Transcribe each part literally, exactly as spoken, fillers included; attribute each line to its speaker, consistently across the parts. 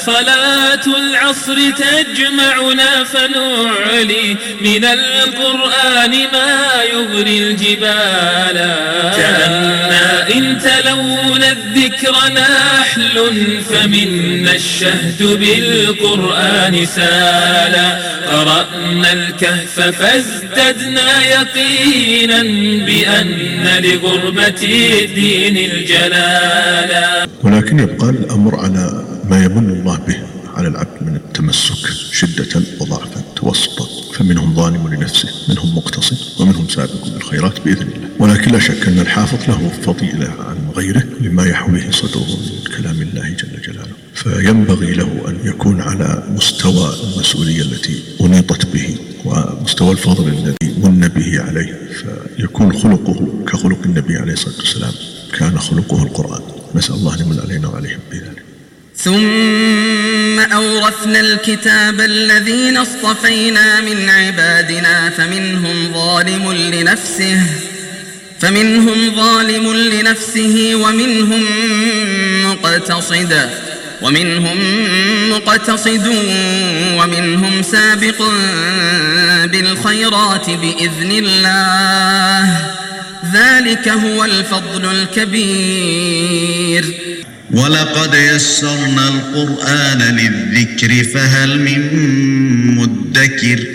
Speaker 1: صلاة العصر تجمعنا فنعلي من القرآن ما يغري الجبال. كأننا إن تلونا الذكر نحل فمنا الشهد بالقرآن سالا. قرأنا الكهف فازددنا يقينا بأن لغربة الدين الجلالا.
Speaker 2: ولكن يبقى الأمر على ما يمن الله به على العبد من التمسك شدة وضعفا توسطا، فمنهم ظالم لنفسه، منهم مقتصد، ومنهم سابق بالخيرات بإذن الله. ولكن لا شك أن الحافظ له فضيلة عن غيره لما يحويه صدره من كلام الله جل جلاله، فينبغي له أن يكون على مستوى المسؤولية التي أنيطت به ومستوى الفضل الذي من به عليه، فيكون خلقه كخلق النبي عليه الصلاة والسلام، كان خلقه القرآن. نسأل الله أن يمن علينا وعليهم بذلك.
Speaker 3: ثم أورثنا الكتاب الذين اصطفينا من عبادنا فمنهم ظالم لنفسه فمنهم ظالم لنفسه ومنهم مقتصد ومنهم مقتصد ومنهم سابق بالخيرات بإذن الله. ذلك هو الفضل الكبير.
Speaker 4: ولقد يسرنا القرآن للذكر فهل من مدكر.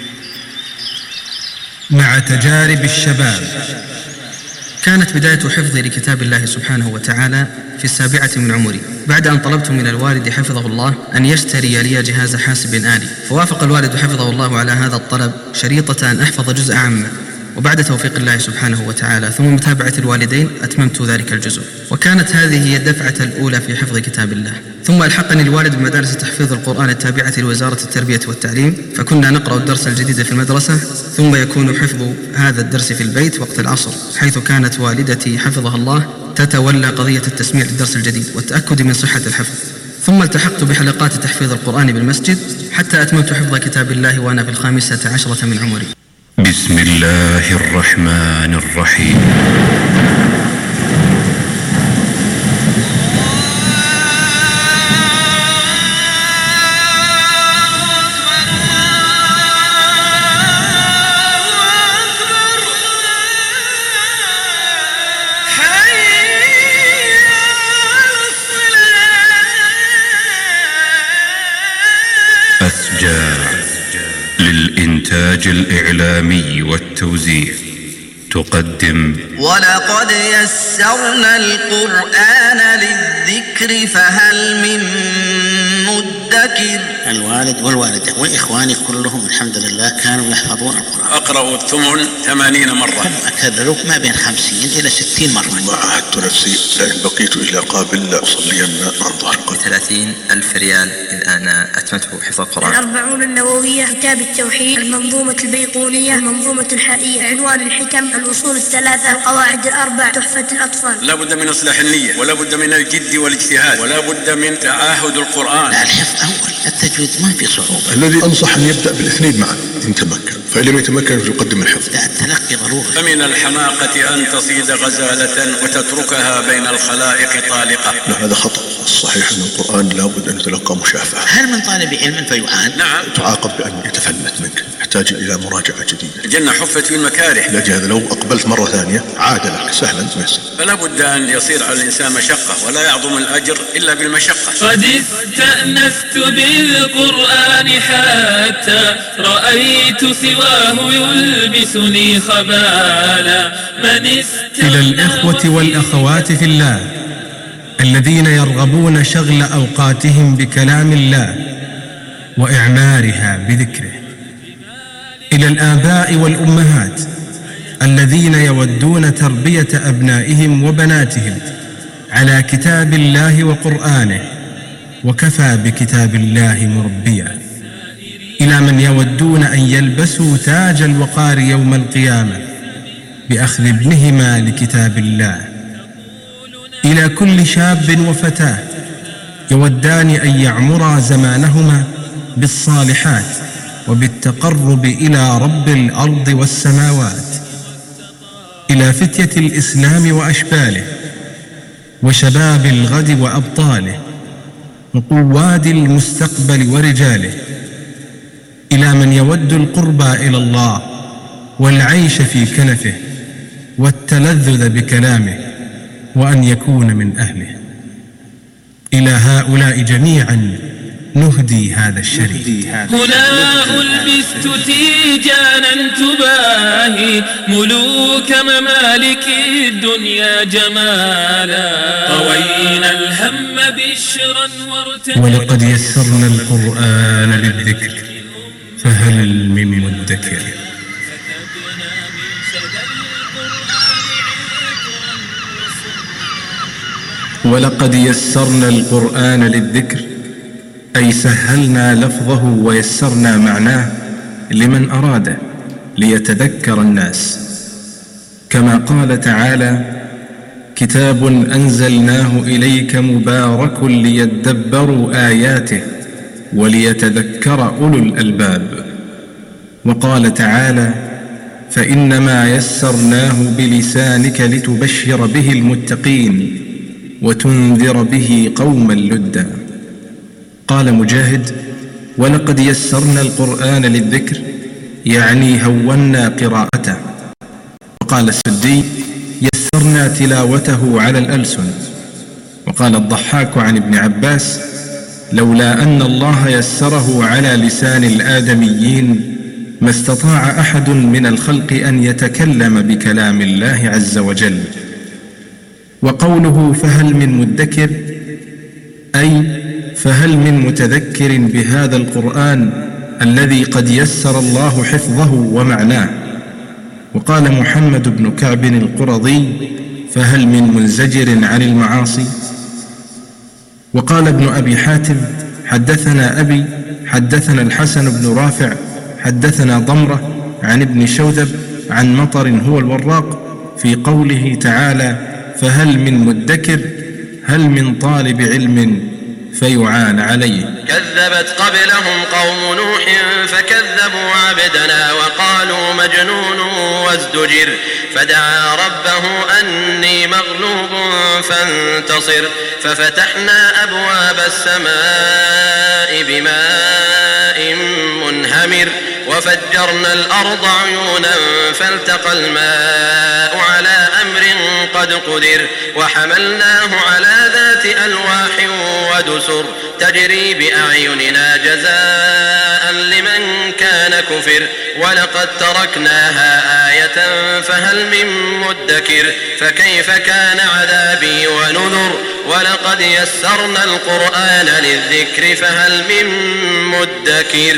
Speaker 5: مع تجارب الشباب. كانت بداية حفظي لكتاب الله سبحانه وتعالى في السابعة من عمري، بعد أن طلبت من الوالد حفظه الله أن يشتري لي جهاز حاسب آلي، فوافق الوالد حفظه الله على هذا الطلب شريطة أن أحفظ جزء عامة، وبعد توفيق الله سبحانه وتعالى ثم متابعة الوالدين أتممت ذلك الجزء، وكانت هذه هي الدفعة الأولى في حفظ كتاب الله. ثم ألحقني الوالد بمدارس تحفيظ القرآن التابعة لوزارة التربية والتعليم، فكنا نقرأ الدرس الجديد في المدرسة ثم يكون حفظ هذا الدرس في البيت وقت العصر، حيث كانت والدتي حفظها الله تتولى قضية التسميع للدرس الجديد والتأكد من صحة الحفظ. ثم التحقت بحلقات تحفيظ القرآن بالمسجد حتى أتممت حفظ كتاب الله وأنا في الخامسة عشرة من عمري.
Speaker 6: بسم الله الرحمن الرحيم. أسجاع للإنتاج الإعلامي والتوزيع تقدم
Speaker 3: ولقد يسرنا القرآن للذكر فهل من مدكر.
Speaker 7: الوالد والوالدة وإخواني كلهم الحمد لله كانوا يحفظون القرآن.
Speaker 8: أقرأ الثمن ثمانين مرة،
Speaker 7: أكرر ما بين خمسين إلى ستين مرة.
Speaker 2: ما عهدت نفسي لئن بقيت إلى قابل أصلين عن ظهر قلب.
Speaker 9: ثلاثين ألف ريال الآن أتمته حفظ القرآن.
Speaker 10: الأربعون النووية، كتاب التوحيد، المنظومة البيقونية، المنظومة الحائية، عنوان الحكم، الأصول الثلاثة، القواعد الأربع، تحفة الأطفال.
Speaker 8: لا بد من إصلاح النية، ولا بد من الجد والاجتهاد، ولا بد من تعاهد القرآن.
Speaker 7: لا، الحفظ أول، التجويد ما في صعوبة.
Speaker 2: الذي أنصح أن يبدأ بالاثنين معا إن تمكن، فإن لم يتمكن فيقدم الحفظ.
Speaker 7: لا، التلقي ضروري.
Speaker 8: فمن الحماقة أن تصيد غزالة وتتركها بين الخلائق طالقة.
Speaker 2: لا، هذا خطأ. الصحيح أن القرآن لا بد أن يتلقى مشافهة.
Speaker 7: هل من طالب علم فيعان؟
Speaker 8: نعم.
Speaker 2: تعاقب بأن يتفلت منك، يحتاج إلى مراجعة جديدة.
Speaker 8: الجنة حفت في المكاره.
Speaker 2: لأجل هذا لو أقبلت مرة ثانية عاد لك سهلا ويسر.
Speaker 8: فلا بد أن يصير على الإنسان مشقة، ولا يعظم الأجر إلا بالمشقة.
Speaker 1: قد استأنست بالقرآن حتى رأيت سواه يلبسني خبالا. من
Speaker 5: إلى الإخوة والأخوات في الله الذين يرغبون شغل أوقاتهم بكلام الله وإعمارها بذكره، إلى الآباء والأمهات الذين يودون تربية أبنائهم وبناتهم على كتاب الله وقرآنه، وكفى بكتاب الله مربيا، إلى من يودون أن يلبسوا تاج الوقار يوم القيامة بأخذ ابنهما لكتاب الله، إلى كل شاب وفتاة يودان أن يعمرا زمانهما بالصالحات وبالتقرب إلى رب الأرض والسماوات، إلى فتية الإسلام وأشباله وشباب الغد وأبطاله،
Speaker 11: وقواد المستقبل ورجاله، إلى من يود القربى إلى الله والعيش في كنفه والتلذذ بكلامه وأن يكون من أهله. إلى هؤلاء جميعا نهدي هذا الشريط.
Speaker 1: هنا ألبست تيجانا تباهي ملوك ممالك الدنيا جمالا، طوينا الهم بشرا وارتجى.
Speaker 11: ولقد يسرنا القرآن للذكر فهل من مدكر. ولقد يسرنا القرآن للذكر أي سهلنا لفظه ويسرنا معناه لمن أراده ليتذكر الناس، كما قال تعالى: كتاب أنزلناه إليك مبارك ليدبروا آياته وليتذكر أولو الألباب. وقال تعالى: فإنما يسرناه بلسانك لتبشر به المتقين وتنذر به قوما لدا. قال مجاهد: ولقد يسرنا القرآن للذكر يعني هونا قراءته. وقال السدي: يسرنا تلاوته على الألسن. وقال الضحاك عن ابن عباس: لولا أن الله يسره على لسان الآدميين ما استطاع أحد من الخلق أن يتكلم بكلام الله عز وجل. وقوله فهل من مدكر أي فهل من متذكر بهذا القرآن الذي قد يسر الله حفظه ومعناه. وقال محمد بن كعب القرظي: فهل من منزجر عن المعاصي. وقال ابن أبي حاتم: حدثنا أبي حدثنا الحسن بن رافع حدثنا ضمرة عن ابن شوذب عن مطر هو الوراق في قوله تعالى: فهل من مدكر هل من طالب علم فيعان عليه.
Speaker 12: كذبت قبلهم قوم نوح فكذبوا عبدنا وقالوا مجنون وازدجر، فدعا ربه أني مغلوب فانتصر، ففتحنا أبواب السماء بماء منهمر وفجرنا الأرض عيونا فالتقى الماء على أمر قد قدر، وحملناه على ذات ألواح ودسر تجري بأعيننا جزاء لمن كان كفر، ولقد تركناها آية فهل من مدكر، فكيف كان عذابي ونذر، ولقد يسرنا القرآن للذكر فهل من مدكر.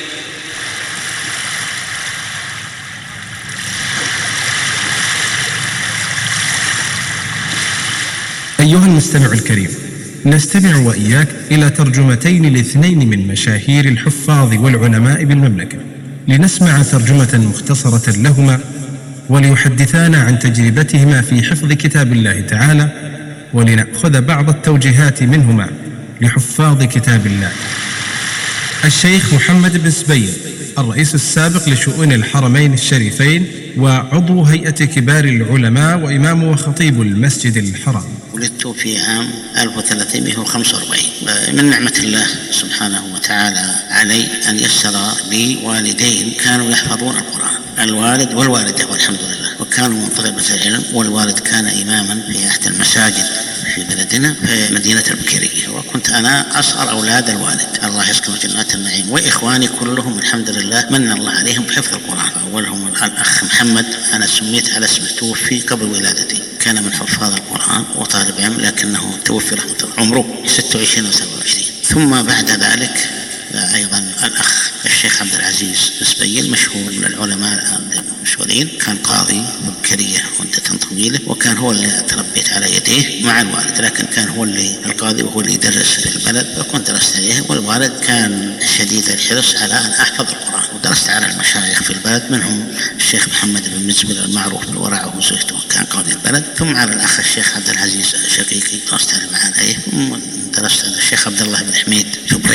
Speaker 11: أيها المستمع الكريم، نستمع وإياك إلى ترجمتين لاثنين من مشاهير الحفاظ والعلماء بالمملكة، لنسمع ترجمة مختصرة لهما وليحدثانا عن تجربتهما في حفظ كتاب الله تعالى، ولنأخذ بعض التوجيهات منهما لحفاظ كتاب الله. الشيخ محمد بن سبيل، الرئيس السابق لشؤون الحرمين الشريفين وعضو هيئة كبار العلماء وإمام وخطيب المسجد الحرام.
Speaker 7: ولدت في عام ألف وثلاثمائة وخمسة وأربعين. من نعمة الله سبحانه وتعالى علي أن يسر لي والدين كانوا يحفظون القرآن، الوالد والوالدة والحمد لله، وكانوا من طلبة العلم، والوالد كان إماما في أحد المساجد في بلدنا في مدينة البكيرية، وكنت أنا أصغر أولاد الوالد الله يسكنه جنات النعيم، وإخواني كلهم الحمد لله من الله عليهم بحفظ القرآن. أولهم الأخ محمد، أنا سميت على اسمه، توفي قبل ولادتي، كان من حفاظ القرآن وطالب علم لكنه توفي رحمة الله عمره ستة وعشرين و سبعة وعشرين. ثم بعد ذلك أيضا الأخ الشيخ عبد العزيز السبيل، مشهور من العلماء المشهورين، كان قاضي بكرية مدة طويلة، وكان هو اللي تربيت على يديه مع الوالد، لكن كان هو اللي القاضي وهو اللي يدرس في البلد، وكنت درست عليه، والوالد كان شديد الحرص على أن أحفظ القرآن، ودرست على المشايخ في البلد، منهم الشيخ محمد بن مزبل المعروف بالورع وزهده كان قاضي البلد، ثم على الأخ الشيخ عبد العزيز شقيقي درست على معانيه، ثم درست على الشيخ عبد الله بن حميد جبري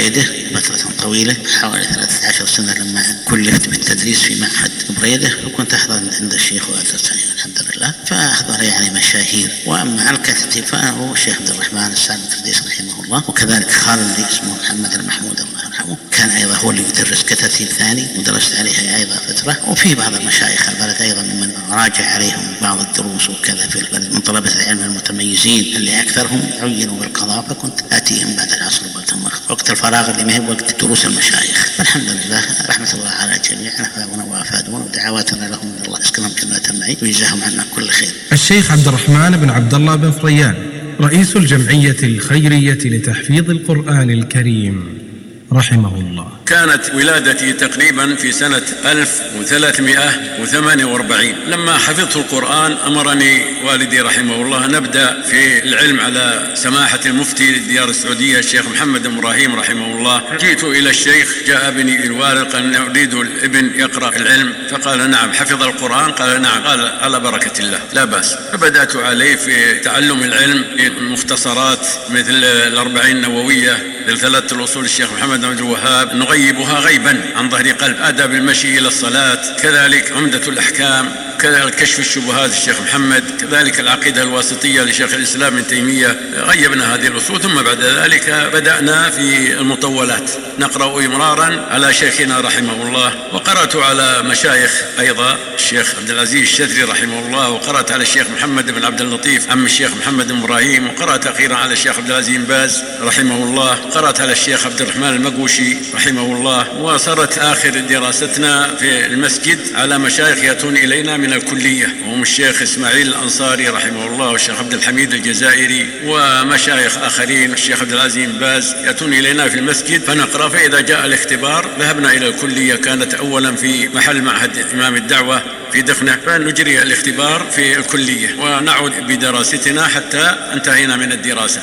Speaker 7: بريدة فترة طويلة حوالي ثلاثة عشر سنة لما كلفت بالتدريس في معهد بريدة، وكنت أحضر عند الشيخ وأدرس الحمد لله، فأحضر يعني مشاهير. وأما على الكتاتيب فهو الشيخ عبد الرحمن السالم الكرديس رحمه الله، وكذلك خالد اسمه محمد المحمود الله يرحمه كان أيضا هو اللي يدرس كتاتيب ثاني ودرست عليها أيضا فترة. وفي بعض المشايخ البلد أيضا ممن راجع عليهم بعض الدروس وكذا في البلد من طلبة العلم المتميزين اللي أكثرهم عينوا بالقضاء، فكنت آتيهم بعد العصر وقت الفراغ اللي ما هي وقت دروس المشايخ. فالحمد لله رحمة الله على الجميع، نفعونا وافادونا، ودعواتنا لهم من الله يسكنهم جنات النعيم ويجزاهم عنا كل خير.
Speaker 11: الشيخ عبد الرحمن بن عبد الله بن فريان رئيس الجمعية الخيرية لتحفيظ القرآن الكريم رحمه الله.
Speaker 8: كانت ولادتي تقريبا في سنة ألف وثلاثمائة وثمانية وأربعين. لما حفظت القرآن أمرني والدي رحمه الله نبدأ في العلم على سماحة المفتي ديار السعودية الشيخ محمد إبراهيم رحمه الله. جئت إلى الشيخ، جاء بني الوالد قال أريد الابن يقرأ العلم، فقال نعم. حفظ القرآن؟ قال نعم. قال على بركة الله لا بأس. فبدأت عليه في تعلم العلم بمختصرات مثل الأربعين النووية للثلاثة الأصول الشيخ محمد بن عبد الوهاب، نغيبها غيبا عن ظهر قلب، آداب المشي إلى الصلاة، كذلك عمدة الأحكام، كذلك كشف الشبهات الشيخ محمد، كذلك العقيدة الواسطية لشيخ الإسلام ابن تيمية. غيبنا هذه الأصول، ثم بعد ذلك بدأنا في المطولات نقرأ إمرارا على شيخنا رحمه الله. وقرأت على مشايخ أيضا، الشيخ عبد العزيز الشذري رحمه الله، وقرأت على الشيخ محمد بن عبد اللطيف عم الشيخ محمد بن إبراهيم، وقرأت أخيرا على الشيخ عبد العزيز بن باز رحمه الله، قرأت على الشيخ عبد الرحمن المقوشي رحمه الله. وصارت آخر دراستنا في المسجد على مشايخ يأتون إلينا من الكلية، وهم الشيخ إسماعيل الأنصاري رحمه الله، والشيخ عبد الحميد الجزائري، ومشايخ آخرين، الشيخ عبد العزيز بن باز، يأتون إلينا في المسجد فنقرأ. فإذا جاء الاختبار ذهبنا إلى الكلية، كانت أولا في محل معهد إمام الدعوة في دخنة، فنجري الاختبار في الكلية ونعود بدراستنا حتى انتهينا من الدراسة.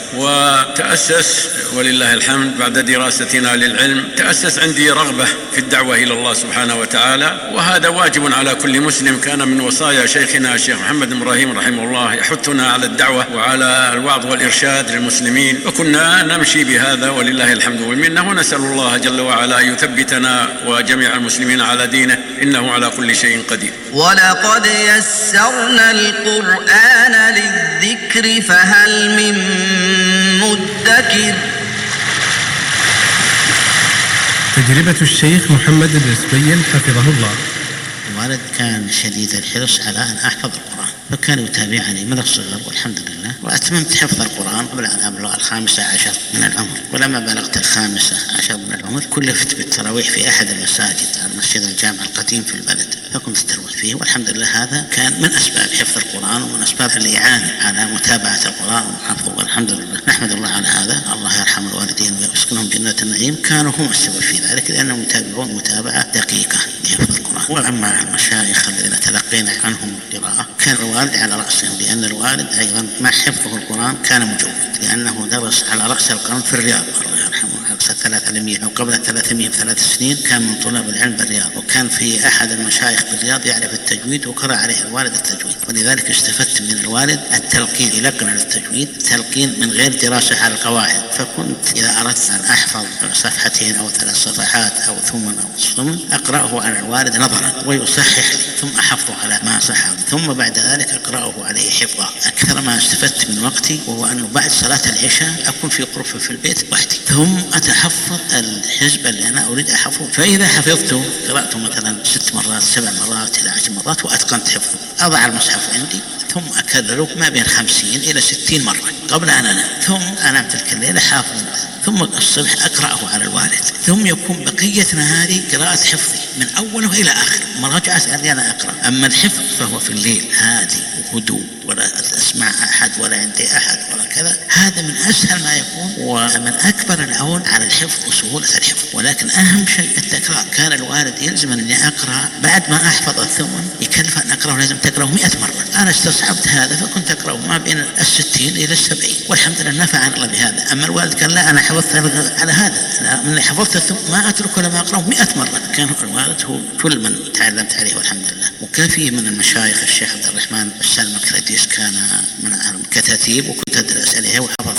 Speaker 8: وتأسس ولله الحمد بعد دراستنا للعلم تأسس عندي رغبة في الدعوة إلى الله سبحانه وتعالى، وهذا واجب على كل مسلم. كان من وصايا شيخنا الشيخ محمد بن إبراهيم رحمه الله يحثنا على الدعوة وعلى الوعظ والإرشاد للمسلمين، وكنا نمشي بهذا ولله الحمد والمنة، ونسأل الله جل وعلا أن يثبتنا وجميع المسلمين على دينه، إنه على كل شيء قدير.
Speaker 3: ولقد يسرنا القرآن للذكر فهل من مدكر.
Speaker 11: تجربة الشيخ محمد بن سبيل حفظه الله.
Speaker 7: الوالد كان شديد الحرص على أن أحفظ القرآن، فكان يتابعني من الصغر والحمد لله، وأتممت حفظ القرآن قبل أن أبلغ الخامسة عشر من العمر. ولما بلغت الخامسة عشر من العمر كلفت بالتراويح في أحد المساجد، المسجد الجامع القديم في البلد، فكنت أتروح فيه، والحمد لله هذا كان من أسباب حفظ القرآن ومن أسباب الإعانة على متابعة القرآن وحفظه، والحمد لله نحمد الله على هذا. الله يرحم الوالدين ويسكنهم جنات النعيم، كانوا هم السبب في ذلك لأنهم يتابعون متابعة دقيقة لحفظ القرآن. وأما المشايخ الذين تلقينا عنهم القراءة كان الوالد على رأسهم، لأن الوالد أيضا مع حفظه القرآن كان مجود، لأنه درس على رأس القرن في الرياض الله يرحمه، على رأس الثلاثمائة أو قبل الثلاثمائة بثلاث سنين كان من طلاب العلم بالرياض، وكان في أحد المشايخ بالرياض يعرف التجويد وقرأ عليه الوالد التجويد، ولذلك استفدت من الوالد التلقين، يلقن على التجويد تلقين من غير دراسة على القواعد. فكنت إذا أردت أن أحفظ صفحتين أو ثلاث صفحات أو ثمن أو ثمن أقرأه على الوالد نظرا ويصحح لي، ثم أحفظه على ما صح، ثم بعد ذلك أقرأه عليه حفظا. أكثر ما استفدت من وقتي وهو أنه بعد صلاة العشاء أكون في غرفة في البيت وحدي، ثم أتحفظ الحزب اللي أنا أريد أحفظه. فإذا حفظته قرأته مثلا ست مرات سبع مرات إلى عشر مرات وأتقنت حفظه، أضع المصحف عندي ثم أكرره ما بين خمسين إلى ستين مرة قبل أن أنام، ثم أنام تلك الليلة حافظ، ثم الصبح أقرأه على الوالد، ثم يكون بقية نهاري قراءة حفظي من أوله إلى آخر، مراجعة اللي أنا أقرأ. أما الحفظ فهو في الليل هادي وهدوء، ولا أسمع أحد ولا عندي أحد ولا كذا، هذا من أسهل ما يكون ومن أكبر العون على الحفظ وسهولة الحفظ. ولكن أهم شيء التكرار، كان الوالد يلزم أني أقرأ بعد ما أحفظ الثمن يكلف أن أقرأه لازم تقرأه مئة مرة. أنا استصعبت هذا فكنت أقرأه ما بين الستين إلى السبعين، والحمد لله نفعنا الله بهذا. أما الوالد قال لا أنا حفظت على هذا، أنا من حفظت الثمن ما أتركه لما أقرأه مئة مرة. كان الوالد هو كل من تعلمت عليه والحمد لله. وكان فيه من المشايخ الشيخ عبد الرحمن السالم الكرديس كان من الكتاتيب، وكنت أدرس عليه وحفظت عليه القرآن.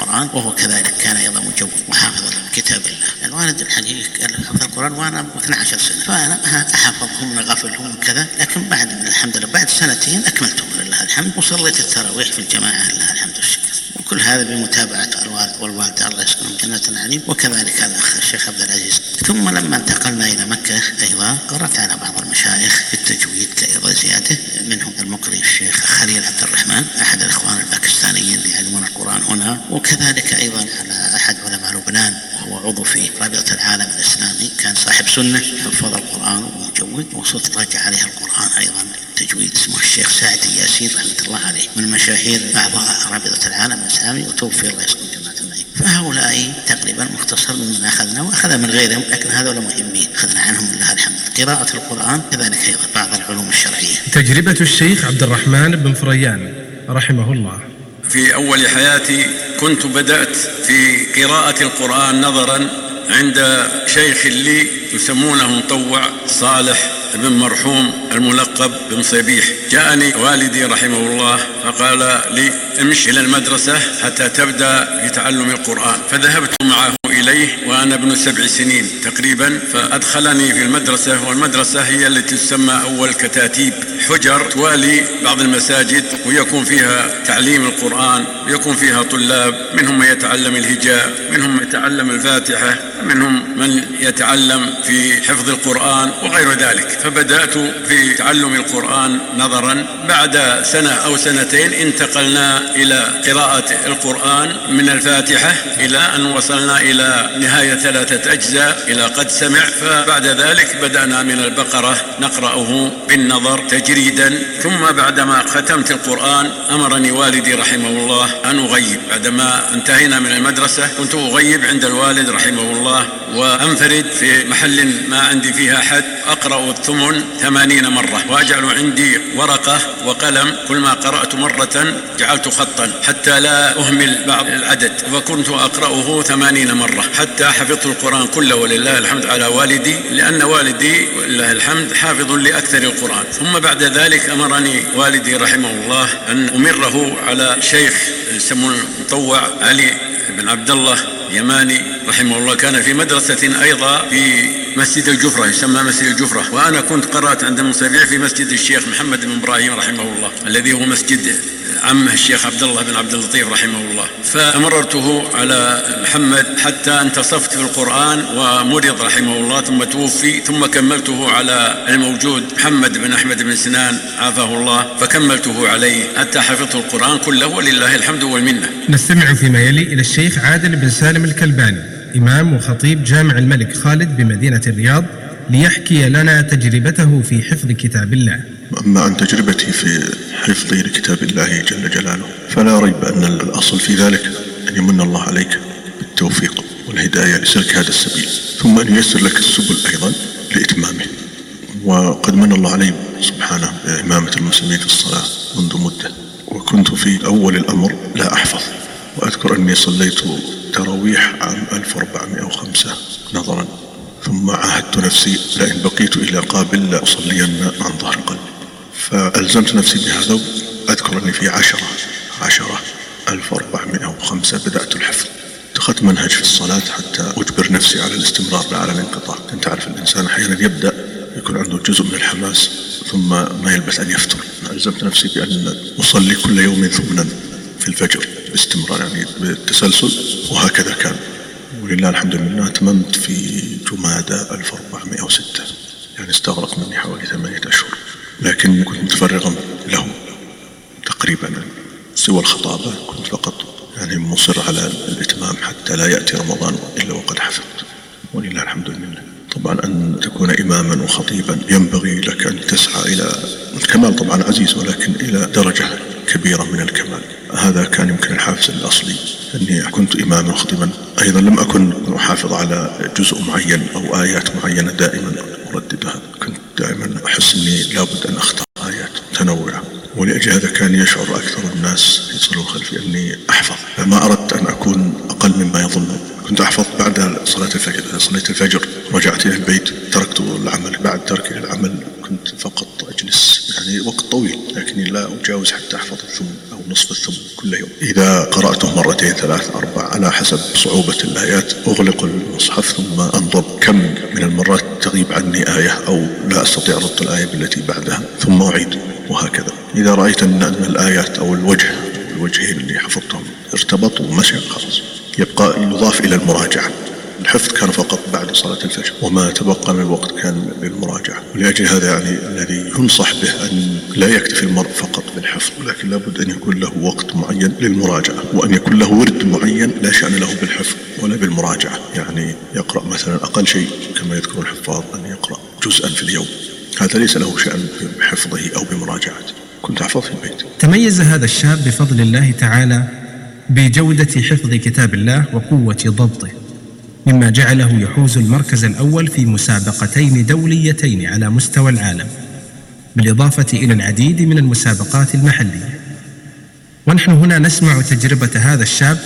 Speaker 7: القرآن، وهو كذلك كان أيضا مجود وحافظ كتاب الله. الوالد الحقيقي قال حفظ القرآن وأنا اثني عشر سنة، فأنا أحفظهم من غفلهم وكذا، لكن بعد من الحمد لله بعد سنتين أكملتهم لله الحمد، وصليت التراويح في الجماعة لله الحمد والشكر. وكل هذا بمتابعة الوالد والوالدة الله يسكنهم جنة النعيم، وكذلك الأخ الشيخ عبد العزيز. ثم لما انتقلنا إلى مكة أيضا قرأت على بعض المشايخ في التجويد أيضا زيادة، منهم المقري الشيخ خليل عبد الرحمن أحد الإخوان الباكستانيين اللي يعلمون القرآن هنا، وكذلك أيضا على أحد علماء لبنان وهو عضو في رابطة العالم الإسلامي، كان صاحب سنة حفظ القرآن ومجود، وصوت رجع عليه القرآن أيضا تجويد، اسمه الشيخ سعدي ياسين رحمة الله عليه، من مشاهير أعضاء رابطة العالم الإسلامي، وتوفي الله يسكن جنة النعيم. فهؤلاء تقريبا مختصر ممن أخذنا وأخذ من غيرهم، لكن هذول مهمين أخذنا عنهم لله الحمد. قراءة القرآن كذلك أيضا بعض العلوم الشرعية.
Speaker 11: تجربة الشيخ عبد الرحمن بن فريان رحمه الله.
Speaker 8: في أول حياتي كنت بدأت في قراءة القرآن نظرا عند شيخ لي يسمونه مطوع صالح بن مرحوم الملقب بمصيبيح. جاءني والدي رحمه الله فقال لي امشي إلى المدرسة حتى تبدأ في تعلم القرآن، فذهبت معه إليه وأنا ابن سبع سنين تقريبا، فأدخلني في المدرسة، والمدرسة هي التي تسمى أول كتاتيب، حجر توالي بعض المساجد، ويكون فيها تعليم القرآن، ويكون فيها طلاب منهم من يتعلم الهجاء، منهم من يتعلم الفاتحة، منهم من يتعلم في حفظ القرآن وغير ذلك. فبدأت في تعلم القرآن نظرا. بعد سنة أو سنتين انتقلنا إلى قراءة القرآن من الفاتحة إلى أن وصلنا إلى نهاية ثلاثة أجزاء إلى قد سمع. فبعد ذلك بدأنا من البقرة نقرأه بالنظر تجريدا. ثم بعدما ختمت القرآن أمرني والدي رحمه الله أن أغيب. بعدما انتهينا من المدرسة كنت أغيب عند الوالد رحمه الله، وأنفرد في محل ما عندي فيها حد، أقرأ الثمن ثمانين مرة، وأجعل عندي ورقة وقلم، كل ما قرأت مرة جعلت خطا حتى لا أهمل بعض العدد، وكنت أقرأه ثمانين مرة حتى حفظت القرآن كله ولله الحمد على والدي، لأن والدي ولله الحمد حافظ لأكثر القرآن. ثم بعد ذلك أمرني والدي رحمه الله أن أمره على شيخ يسمونه مطوع علي بن عبد الله يماني رحمه الله، كان في مدرسة أيضا في مسجد الجفرة يسمى مسجد الجفرة، وأنا كنت قرأت عند المصيبيح في مسجد الشيخ محمد بن إبراهيم رحمه الله الذي هو مسجد عمه الشيخ عبد الله بن عبد اللطيف رحمه الله. فأمررته على محمد حتى انتصفت في القرآن ومرض رحمه الله ثم توفي، ثم كملته على الموجود محمد بن أحمد بن سنان عافاه الله، فكملته عليه حتى حفظت القرآن كله ولله الحمد والمنة.
Speaker 11: نستمع فيما يلي إلى الشيخ عادل بن سالم الكلباني، إمام وخطيب جامع الملك خالد بمدينة الرياض، ليحكي لنا تجربته في حفظ كتاب الله.
Speaker 2: أما عن تجربتي في حفظ لكتاب الله جل جلاله فلا ريب أن الأصل في ذلك أن يمن الله عليك بالتوفيق والهداية لسلك هذا السبيل، ثم أن ييسر لك السبل أيضا لإتمامه. وقد من الله علي سبحانه بإمامة المسلمين في الصلاة منذ مدة، وكنت في أول الأمر لا أحفظ، وأذكر أني صليت تراويح عام ألف وأربعمائة وخمسة نظرا، ثم عاهدت نفسي لئن بقيت إلى قابل لأصلين عن ظهر قلبي، فألزمت نفسي بهذا. أذكر أني في عشرة عشرة ألف وأربعمائة وخمسة بدأت الحفظ، اتخذت منهج في الصلاة حتى أجبر نفسي على الاستمرار لا على الانقطاع. أنت عارف الإنسان أحيانا يبدأ يكون عنده جزء من الحماس ثم ما يلبث أن يفتر. ألزمت نفسي بأن أصلي كل يوم ثمنا في الفجر باستمرار، يعني بالتسلسل، وهكذا كان. ولله الحمد لله أتممت في جمادى ألف وأربعمائة وستة، يعني استغرق مني حوالي ثمانية أشهر، لكن كنت متفرغا له تقريبا سوى الخطابة. كنت فقط يعني مصر على الإتمام حتى لا يأتي رمضان إلا وقد حفظت، ولله الحمد لله. طبعا أن تكون إماما وخطيبا ينبغي لك أن تسعى إلى الكمال، طبعا عزيز، ولكن إلى درجة كبيرة من الكمال. هذا كان يمكن الحافز الأصلي، أني كنت إماما وخطيبا. أيضا لم أكن أحافظ على جزء معين أو آيات معينة دائما أرددها، كنت دائما أحس أني لابد أن أختار آيات متنوعة، ولأجل هذا كان يشعر أكثر الناس يصلون خلفي أني أحفظ، فما أردت أن أكون أقل مما يظن. كنت أحفظ بعد صلاة الفجر. إذا صليت الفجر رجعت إلى البيت تركت العمل، بعد تركي للعمل كنت فقط أجلس يعني وقت طويل، لكني لا أجاوز حتى أحفظ الثم أو نصف الثم كل يوم. إذا قرأته مرتين ثلاث أربع على حسب صعوبة الآيات أغلق المصحف ثم أنظر كم من المرات تغيب عني آية أو لا أستطيع ربط الآية بالتي بعدها ثم أعيد، وهكذا. إذا رأيت أن الآيات أو الوجه الوجهين اللي حفظتهم ارتبطوا ومشى خلاص يبقى يضاف إلى المراجعة. الحفظ كان فقط بعد صلاة الفجر وما تبقى من الوقت كان للمراجعة، ولأجل هذا يعني الذي ينصح به أن لا يكتفي المرء فقط بالحفظ، ولكن لابد أن يكون له وقت معين للمراجعة، وأن يكون له ورد معين لا شأن له بالحفظ ولا بالمراجعة. يعني يقرأ مثلا أقل شيء كما يذكر الحفاظ أن يقرأ جزءا في اليوم، هذا ليس له شأن بحفظه أو بمراجعته. كنت أحفظ في البيت.
Speaker 11: تميز هذا الشاب بفضل الله تعالى بجودة حفظ كتاب الله وقوة ضبطه، مما جعله يحوز المركز الأول في مسابقتين دوليتين على مستوى العالم، بالإضافة إلى العديد من المسابقات المحلية. ونحن هنا نسمع تجربة هذا الشاب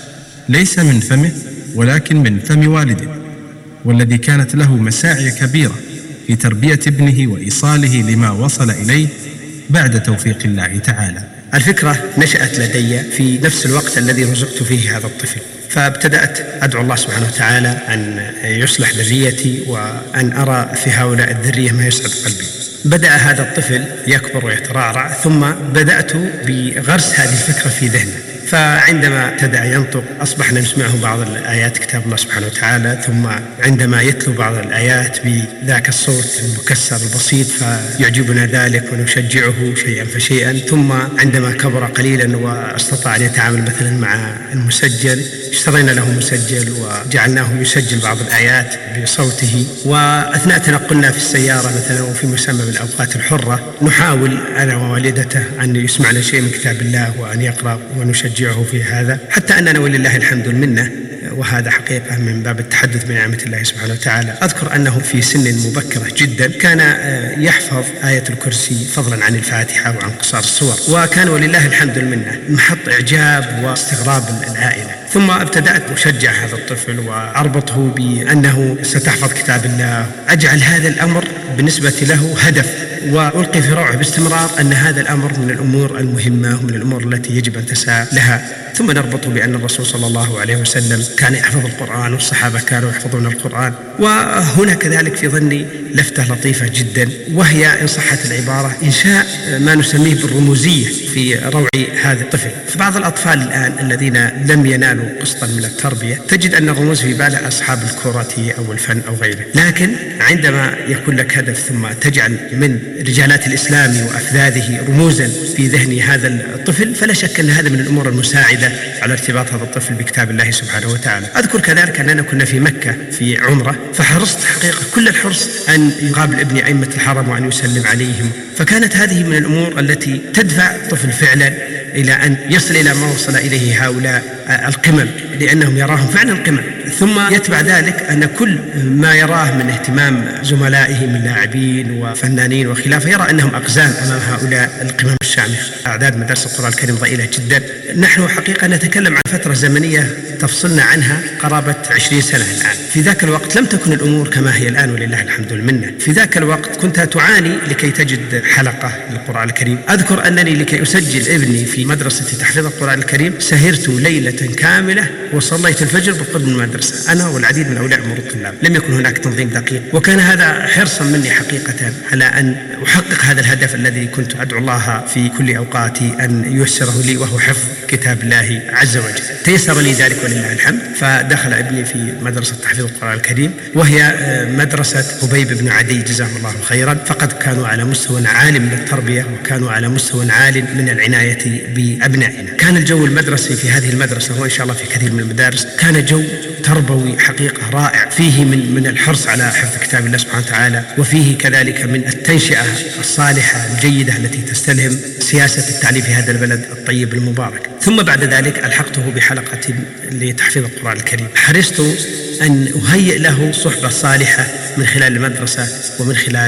Speaker 11: ليس من فمه ولكن من فم والده، والذي كانت له مساعي كبيرة في تربية ابنه وإيصاله لما وصل إليه بعد توفيق الله تعالى.
Speaker 13: الفكرة نشأت لدي في نفس الوقت الذي رزقت فيه هذا الطفل، فابتدأت أدعو الله سبحانه وتعالى أن يصلح ذريتي وأن أرى في هؤلاء الذرية ما يسعد قلبي. بدأ هذا الطفل يكبر ويترعرع، ثم بدأت بغرس هذه الفكرة في ذهني، فعندما ابتدأ ينطق أصبحنا نسمعه بعض الآيات كتاب الله سبحانه وتعالى، ثم عندما يتلو بعض الآيات بذاك الصوت المكسر البسيط فيعجبنا ذلك ونشجعه شيئا فشيئا. ثم عندما كبر قليلا واستطاع أن يتعامل مثلا مع المسجل اشترينا له مسجل وجعلناه يسجل بعض الآيات بصوته، وأثناء تنقلنا في السيارة مثلا وفي مسمى بالأوقات الحرة نحاول أنا ووالدته أن يسمعنا شيء من كتاب الله وأن يقرأ ونشجعه في هذا، حتى أننا ولله الحمد المنة، وهذا حقيقة من باب التحدث بنعمة الله سبحانه وتعالى. أذكر أنه في سن مبكرة جدا كان يحفظ آية الكرسي فضلا عن الفاتحة وعن قصار السور، وكان ولله الحمد المنة محط إعجاب واستغراب العائلة. ثم ابتدأت أشجع هذا الطفل وأربطه بأنه ستحفظ كتاب الله، أجعل هذا الأمر بالنسبة له هدف، وألقي في روعه باستمرار أن هذا الأمر من الأمور المهمة ومن الأمور التي يجب أن تسعى لها. ثم نربطه بأن الرسول صلى الله عليه وسلم كان يحفظ القرآن والصحابة كانوا يحفظون القرآن. وهنا كذلك في ظني لفتة لطيفة جدا، وهي إن صحت العبارة إنشاء ما نسميه بالرموزية في روع هذا الطفل. فبعض الأطفال الآن الذين لم ينالوا قسطا من التربية تجد أن الرموز في باله أصحاب الكرة أو الفن أو غيره، لكن عندما يكون لك هدف ثم تجعل من رجالات الإسلام وأفذاذه رموزا في ذهن هذا الطفل، فلا شك أن هذا من الأمور المساعدة على ارتباط هذا الطفل بكتاب الله سبحانه وتعالى. أذكر كذلك أننا كنا في مكة في عمرة، فحرصت حقيقة كل الحرص أن يقابل ابني أئمة الحرم وأن يسلم عليهم، فكانت هذه من الأمور التي تدفع الطفل فعلا إلى أن يصل إلى ما وصل إليه هؤلاء القمم، لأنهم يراهم فعلا قمم. ثم يتبع ذلك أن كل ما يراه من اهتمام زملائه من لاعبين وفنانين وخلافه يرى أنهم أقزام أمام هؤلاء القمم الشامخة. أعداد مدارس القرآن الكريم ضئيلة جدا. نحن حقيقة نتكلم عن فترة زمنية تفصلنا عنها قرابة عشرين سنة الآن. في ذاك الوقت لم تكن الأمور كما هي الآن ولله الحمد والمنة. في ذاك الوقت كنت تعاني لكي تجد حلقة للقرآن الكريم. أذكر أنني لكي أسجل ابني في مدرسة تحفيظ القرآن الكريم سهرت ليلة كاملة وصليت الفجر بالقرب من المدرسة أنا والعديد من أولياء أمور الطلاب. لم يكن هناك تنظيم دقيق، وكان هذا حرصا مني حقيقة على أن أحقق هذا الهدف الذي كنت أدعو الله في كل أوقاتي أن ييسره لي، وهو حفظ كتاب الله عز وجل. تيسر لي ذلك ولله الحمد، فدخل ابني في مدرسة تحفيظ القرآن الكريم، وهي مدرسة حبيب بن عدي جزاهم الله خيرا، فقد كانوا على مستوى عالي من التربية وكانوا على مستوى عالي من العناية بأبنائنا. كان الجو المدرسي في هذه المدرسة وإن شاء الله في كثير من المدارس كان جو تربوي حقيقة رائع، فيه من من الحرص على حفظ كتاب الله سبحانه وتعالى، وفيه كذلك من التنشئة الصالحة الجيدة التي تستلهم سياسة التعليم في هذا البلد الطيب المبارك. ثم بعد ذلك ألحقته بحلقة لتحفيظ القرآن الكريم. حرصت أن أهيئ له صحبة صالحة من خلال المدرسة ومن خلال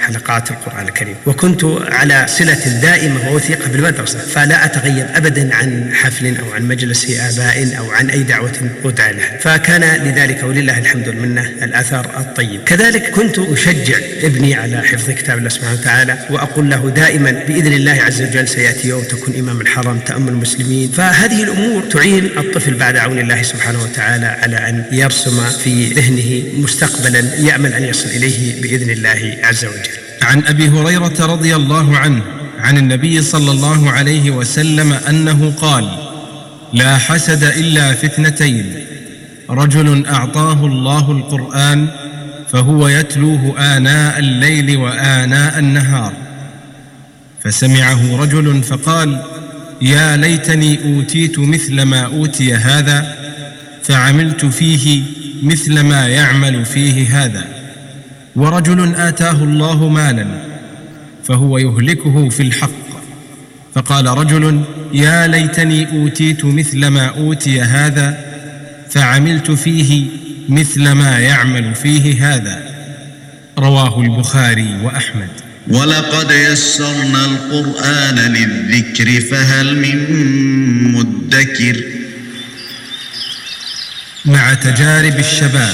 Speaker 13: حلقات القرآن الكريم، وكنت على صلة دائمة ووثيقة بالمدرسة، فلا أتغيب أبدا عن حفل أو عن مجلس آباء أو عن أي دعوة أدعى لها، فكان لذلك ولله الحمد والمنة الأثر الطيب. كذلك كنت أشجع ابني على حفظ كتاب الله سبحانه وتعالى، وأقول له دائما بإذن الله عز وجل سيأتي يوم تكون إمام الحرم تأمل المسلمين. فهذه الأمور تعين الطفل بعد عون الله سبحانه وتعالى على أن يرسم في ذهنه مستقبلا يأمل أن يصل إليه بإذن الله عز وجل.
Speaker 11: عن أبي هريرة رضي الله عنه عن النبي صلى الله عليه وسلم أنه قال: لا حسد إلا في اثنتين، رجل أعطاه الله القرآن فهو يتلوه آناء الليل وآناء النهار، فسمعه رجل فقال: يا ليتني أوتيت مثل ما أوتي هذا فعملت فيه مثل ما يعمل فيه هذا. ورجل آتاه الله مالا فهو يهلكه في الحق، فقال رجل: يا ليتني أوتيت مثل ما أوتي هذا فعملت فيه مثل ما يعمل فيه هذا. رواه البخاري وأحمد.
Speaker 4: ولقد يسرنا القرآن للذكر فهل من مدكر.
Speaker 5: مع تجارب الشباب.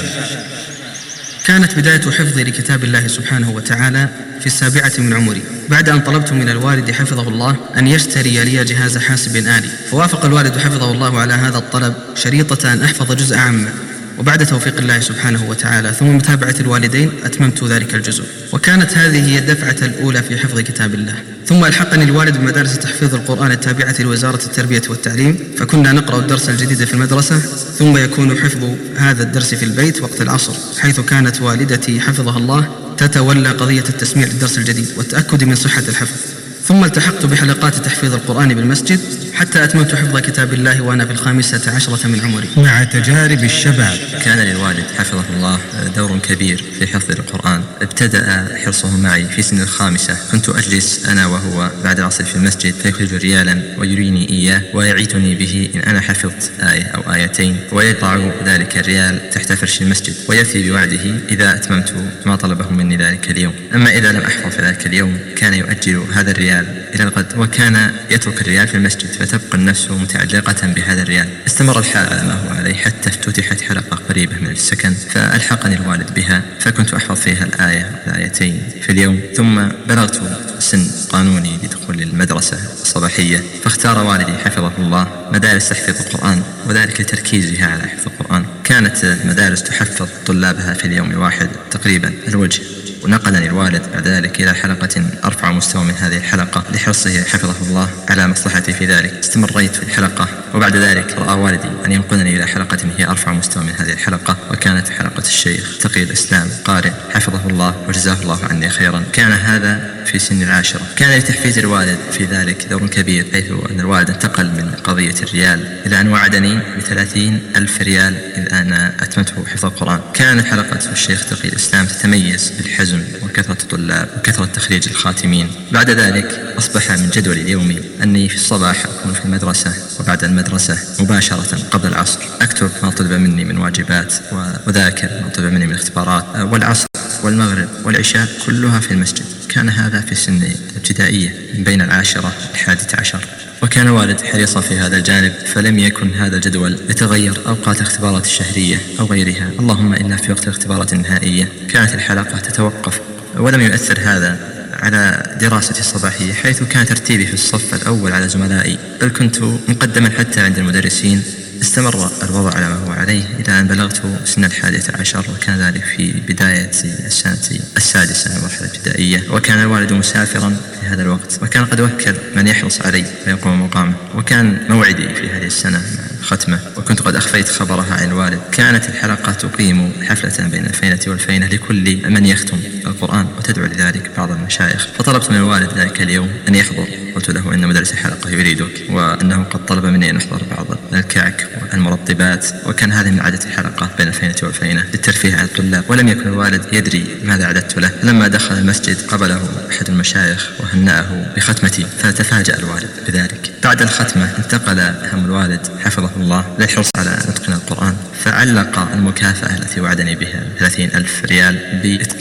Speaker 5: كانت بداية حفظي لكتاب الله سبحانه وتعالى في السابعة من عمري، بعد أن طلبت من الوالد حفظه الله أن يشتري لي جهاز حاسب آلي، فوافق الوالد حفظه الله على هذا الطلب شريطة أن أحفظ جزء عامة، وبعد توفيق الله سبحانه وتعالى ثم متابعة الوالدين أتممت ذلك الجزء، وكانت هذه هي الدفعة الأولى في حفظ كتاب الله. ثم ألحقني الوالد بمدارس تحفيظ القرآن التابعة لوزارة التربية والتعليم، فكنا نقرأ الدرس الجديد في المدرسة ثم يكون حفظ هذا الدرس في البيت وقت العصر، حيث كانت والدتي حفظها الله تتولى قضية التسميع للدرس الجديد والتأكد من صحة الحفظ. ثم التحقت بحلقات تحفيظ القرآن بالمسجد حتى أتممت حفظ كتاب الله وأنا في الخامسة عشرة من عمري.
Speaker 11: مع تجارب الشباب.
Speaker 9: كان للوالد حفظه الله دور كبير في حفظ القرآن. ابتدأ حرصه معي في سن الخامسة، كنت أجلس أنا وهو بعد العصر في المسجد فيخرج ريالا ويريني إياه ويعيتني به إن أنا حفظت آية أو آيتين، ويضع ذلك الريال تحت فرش المسجد ويأتي بوعده إذا أتممت ما طلبه مني ذلك اليوم. أما إذا لم أحفظ في ذلك اليوم كان يؤجل هذا الريال إلى الغد، وكان يترك الريال في المسجد فتبقى النفس متعلقة بهذا الريال. استمر الحال على ما هو عليه حتى افتتحت حلقة قريبة من السكن فألحقني الوالد بها، فكنت أحفظ فيها الآية الآيتين في اليوم. ثم بلغت سن قانوني لدخول المدرسة الصباحية، فاختار والدي حفظه الله مدارس تحفيظ القرآن، وذلك لتركيزها على حفظ القرآن. كانت المدارس تحفظ طلابها في اليوم الواحد تقريبا الوجه، ونقلني الوالد بعد ذلك إلى حلقة أرفع مستوى من هذه الحلقة لحرصه حفظه الله على مصلحتي في ذلك. استمريت في الحلقة، وبعد ذلك رأى والدي أن ينقلني إلى حلقة هي أرفع مستوى من هذه الحلقة، وكانت حلقة الشيخ تقي الإسلام قارئ حفظه الله وجزاه الله عني خيرا. كان هذا في سن العاشرة. كان لتحفيز الوالد في ذلك دور كبير، حيث أن الوالد انتقل من قضية الريال إلى أن وعدني بثلاثين ألف ريال إذا أنا أتممته حفظ القرآن. كانت حلقة الشيخ تقي الإسلام تتميز بالحزم وكثرة الطلاب وكثرة تخريج الخاتمين. بعد ذلك أصبح من جدولي اليومي أني في الصباح أكون في المدرسة، وبعد المدرسة مباشرة قبل العصر أكتب ما طلب مني من واجبات وذاكر ما طلب مني من اختبارات، والعصر والمغرب والعشاء كلها في المسجد. كان هذا في سن ابتدائية من بين العاشرة والحادية عشر، وكان والد حريصا في هذا الجانب، فلم يكن هذا الجدول يتغير أوقات الاختبارات الشهرية أو غيرها، اللهم إلا في وقت الاختبارات النهائية كانت الحلقة تتوقف. ولم يؤثر هذا على دراستي الصباحية، حيث كان ترتيبي في الصف الأول على زملائي، بل كنت مقدما حتى عند المدرسين. استمر الوضع على ما هو عليه إلى أن بلغت سن الحادية عشر، وكان ذلك في بداية السنة السادسة من المرحلة الابتدائية. وكان الوالد مسافرا في هذا الوقت، وكان قد وكل من يحرص علي ويقوم مقامه، وكان موعدي في هذه السنة ختمة، وكنت قد أخفيت خبرها عن الوالد. كانت الحلقة تقيم حفلة بين الفينة والفينة لكل من يختم القرآن، وتدعو لذلك بعض المشايخ، فطلبت من الوالد ذلك اليوم أن يحضر. قلت له إن مدرس الحلقة يريدك، وأنه قد طلب مني أن أحضر بعض الكعك والمرطبات، وكان هذه من عادة الحلقة بين الفينة والفينة للترفيه على الطلاب. ولم يكن الوالد يدري ماذا أعددت له. لما دخل المسجد قبله أحد المشايخ وهنأه بختمتي، فتفاجأ الوالد بذلك. بعد الختمة انتقل هم الوالد حفظه الله للحرص على نطقنا القرآن، فعلق المكافأة التي وعدني بها ثلاثين ألف ريال بإتقاني،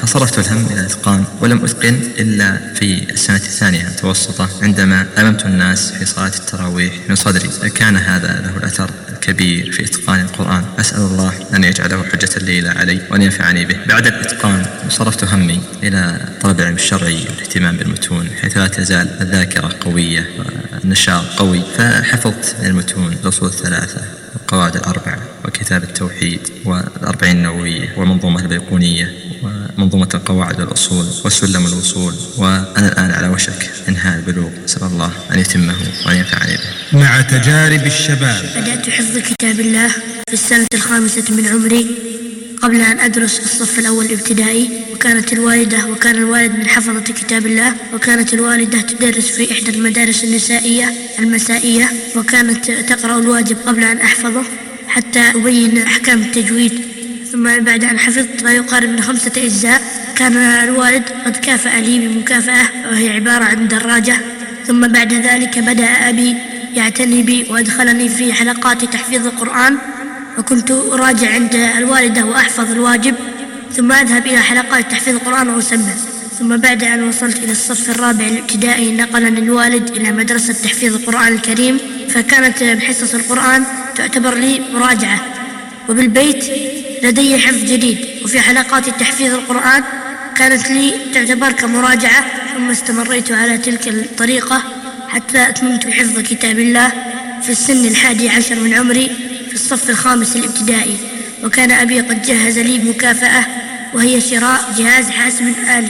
Speaker 9: فصرفت الهم إلى الإتقان، ولم أتقن إلا في السنة الثانية المتوسطة عندما أممت الناس في صلاة التراويح من صدري. كان هذا له الأثر الكبير في إتقان القرآن. أسأل الله أن يجعله حجة لي علي وأن ينفعني به. بعد الإتقان صرفت همي إلى طلب العلم الشرعي والاهتمام بالمتون، حيث لا تزال الذاكرة قوية والنشاط قوي، فحفظت المتون الأصول الثلاثة والقواعد الأربعة وكتاب التوحيد والأربعين النووية ومنظومة البيقونية ومنظومة القواعد والأصول والسلم الوصول، وأنا الآن على وشك إنهاء البلوغ. أسأل الله أن يتمه وأن ينفعني به.
Speaker 11: مع تجارب الشباب
Speaker 10: بدأت حفظ كتاب الله في السنة الخامسة من عمري قبل أن أدرس الصف الأول الابتدائي، وكانت الوالدة وكان الوالد من حفظة كتاب الله، وكانت الوالدة تدرس في إحدى المدارس النسائية المسائية، وكانت تقرأ الواجب قبل أن أحفظه حتى أبين أحكام التجويد. ثم بعد أن حفظت ما يقارب من خمسة أجزاء كان الوالد قد كافأ لي بمكافأة وهي عبارة عن دراجة. ثم بعد ذلك بدأ أبي يعتني بي وأدخلني في حلقات تحفيظ القرآن، وكنت أراجع عند الوالدة وأحفظ الواجب، ثم أذهب إلى حلقات تحفيظ القرآن وأسمع. ثم بعد أن وصلت إلى الصف الرابع الابتدائي نقلني الوالد إلى مدرسة تحفيظ القرآن الكريم، فكانت حصص القرآن تعتبر لي مراجعة، وبالبيت لدي حفظ جديد، وفي حلقات تحفيظ القرآن كانت لي تعتبر كمراجعة. ثم استمريت على تلك الطريقة حتى أتممت حفظ كتاب الله في السن الحادي عشر من عمري في الصف الخامس الابتدائي، وكان أبي قد جهز لي مكافأة وهي شراء جهاز حاسب آلي.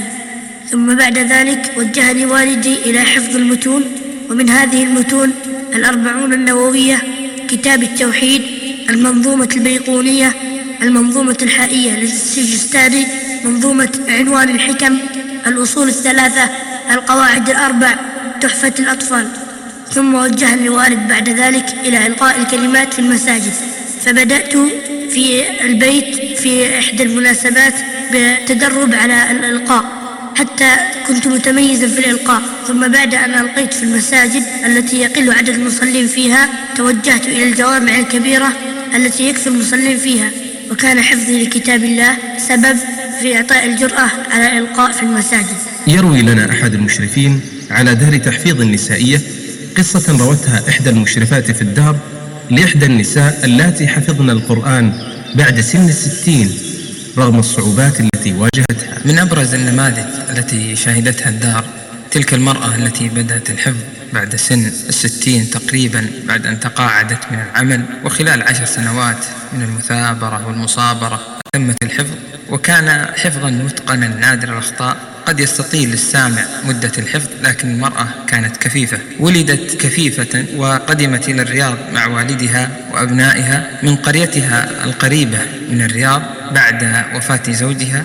Speaker 10: ثم بعد ذلك وجهني والدي إلى حفظ المتون، ومن هذه المتون الأربعون النووية، كتاب التوحيد، المنظومة البيقونية، المنظومة الحائية للسجستاني، منظومة عنوان الحكم، الأصول الثلاثة، القواعد الأربع، تحفة الأطفال. ثم وجهني الوالد بعد ذلك إلى إلقاء الكلمات في المساجد، فبدأت في البيت في إحدى المناسبات بتدرب على الإلقاء حتى كنت متميزا في الإلقاء. ثم بعد أن ألقيت في المساجد التي يقل عدد المصلين فيها توجهت إلى الجوامع الكبيرة التي يكثر المصلين فيها، وكان حفظي لكتاب الله سبب في إعطاء الجرأة على الإلقاء في المساجد.
Speaker 11: يروي لنا أحد المشرفين على دار تحفيظ النسائية قصة روتها إحدى المشرفات في الدار لإحدى النساء اللاتي حفظن القرآن بعد سن الستين رغم الصعوبات التي واجهتها.
Speaker 5: من أبرز النماذج التي شهدتها الدار تلك المرأة التي بدأت الحفظ بعد سن الستين تقريبا، بعد أن تقاعدت من العمل، وخلال عشر سنوات من المثابرة والمصابرة تمت الحفظ، وكان حفظا متقنا نادر الأخطاء. قد يستطيل السامع مدة الحفظ، لكن المرأة كانت كفيفة، ولدت كفيفة وقدمت إلى الرياض مع والدها وأبنائها من قريتها القريبة من الرياض بعد وفاة زوجها،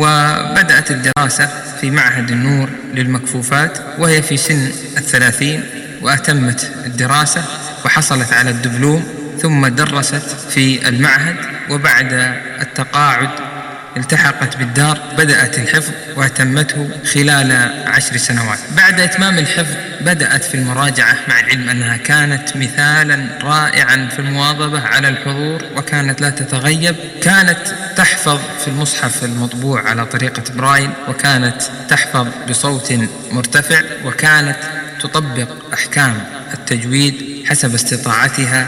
Speaker 5: وبدأت الدراسة في معهد النور للمكفوفات وهي في سن الثلاثين، وأتمت الدراسة وحصلت على الدبلوم، ثم درست في المعهد، وبعد التقاعد التحقت بالدار، بدأت الحفظ وأتمته خلال عشر سنوات. بعد إتمام الحفظ بدأت في المراجعة، مع العلم أنها كانت مثالا رائعا في المواظبة على الحضور وكانت لا تتغيب. كانت تحفظ في المصحف المطبوع على طريقة برايل، وكانت تحفظ بصوت مرتفع، وكانت تطبق أحكام التجويد حسب استطاعتها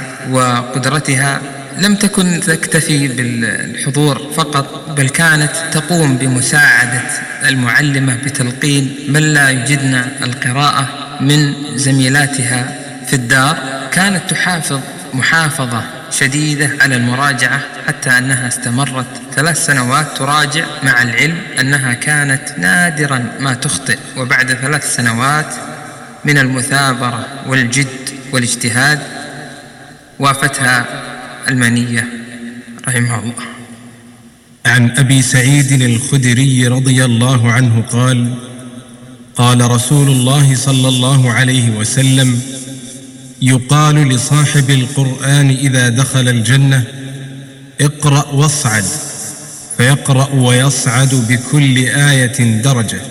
Speaker 5: وقدرتها. لم تكن تكتفي بالحضور فقط، بل كانت تقوم بمساعدة المعلمة بتلقين من لا يجدن القراءة من زميلاتها في الدار. كانت تحافظ محافظة شديدة على المراجعة، حتى أنها استمرت ثلاث سنوات تراجع، مع العلم أنها كانت نادرا ما تخطئ. وبعد ثلاث سنوات من المثابرة والجد والاجتهاد وافتها المنية رحمه الله.
Speaker 11: عن أبي سعيد الخدري رضي الله عنه قال: قال رسول الله صلى الله عليه وسلم: يقال لصاحب القرآن إذا دخل الجنة: اقرأ واصعد، فيقرأ ويصعد بكل آية درجة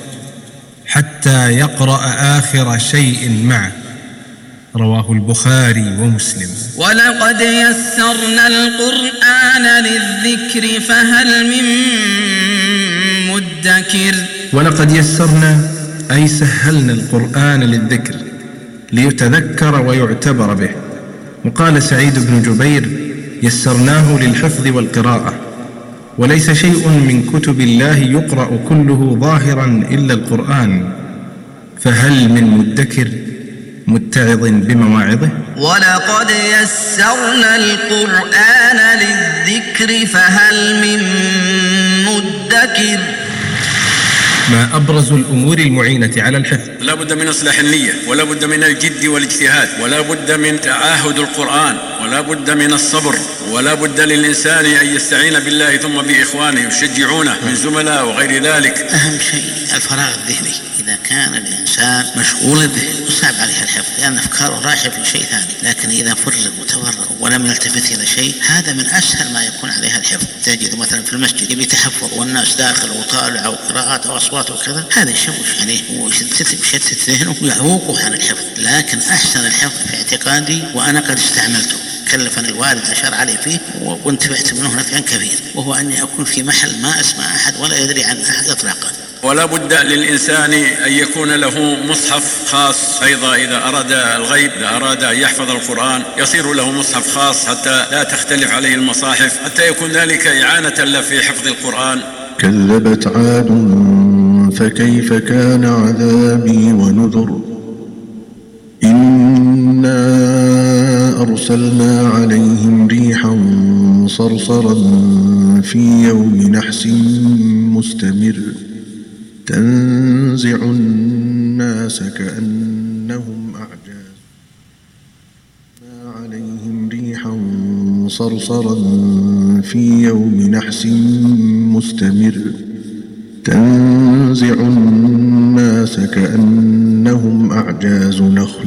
Speaker 11: حتى يقرأ آخر شيء معه. رواه البخاري ومسلم.
Speaker 3: ولقد يسرنا القرآن للذكر فهل من مدكر مدكر.
Speaker 11: ولقد يسرنا أي سهلنا القرآن للذكر ليتذكر ويعتبر به. وقال سعيد بن جبير: يسرناه للحفظ والقراءة، وليس شيء من كتب الله يقرأ كله ظاهرا إلا القرآن، فهل من مدكر متعظ بمواعظه؟
Speaker 3: ولقد يسرنا القرآن للذكر فهل من مدكر.
Speaker 11: ما أبرز الأمور المعينة على الحفظ؟
Speaker 8: لا بد من إصلاح النية، ولا بد من الجد والاجتهاد، ولا بد من تعاهد القرآن، ولا بد من الصبر، ولا بد للإنسان أن يستعين بالله ثم بإخوانه يشجعونه من زملاء وغير ذلك.
Speaker 7: أهم شيء الفراغ الذهني. إذا كان الإنسان مشغول الذهن يصعب عليه الحفظ، لأن أفكاره رايحة في شيء ثاني. لكن إذا فرغ وتفرغ ولم يلتفت إلى شيء، هذا من أسهل ما يكون عليها الحفظ. تجد مثلا في المسجد يبي تحفظ والناس داخل وطالع وقراءات وأصوات وكذا، هذا يشوش عليه ويشتت ذهنه ويعوقه عن الحفظ. لكن أحسن الحفظ في اعتقادي، وأنا قد استعملته، كلفني الوالد أشار علي فيه وانتفعت منه نفعا كبير، وهو أني أكون في محل ما أسمع أحد ولا يدري عن أحد إطلاقا.
Speaker 8: ولا بد للإنسان أن يكون له مصحف خاص أيضا إذا أراد الغيب، إذا أراد أن يحفظ القرآن يصير له مصحف خاص حتى لا تختلف عليه المصاحف، حتى يكون ذلك إعانة له في حفظ القرآن.
Speaker 2: كذبت عاد فكيف كان عذابي ونذر. إنا أرسلنا عليهم ريحا صرصرا في يوم نحس مستمر تنزع الناس كأنهم أعجاز. عليهم ريحا صرصرا في يوم نحس مستمر تنزع الناس كأنهم أعجاز نخل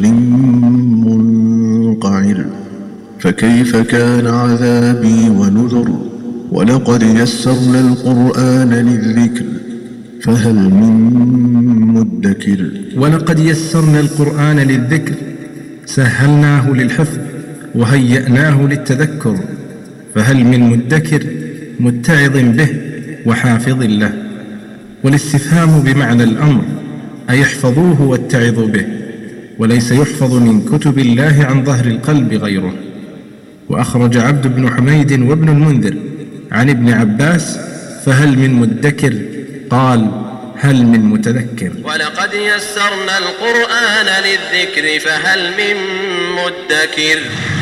Speaker 2: منقعر. فكيف كان عذابي ونذر. ولقد يسرنا القرآن للذكر فهل من مدكر.
Speaker 11: ولقد يسرنا القرآن للذكر، سهلناه للحفظ وهيأناه للتذكر، فهل من مدكر متعظ به وحافظ له. والاستفهام بمعنى الأمر، أيحفظوه واتعظوا به، وليس يحفظ من كتب الله عن ظهر القلب غيره. وأخرج عبد بن حميد وابن المنذر عن ابن عباس: فهل من مدكر؟ قال: هل من متذكر.
Speaker 12: ولقد يسرنا القرآن للذكر فهل من مدكر.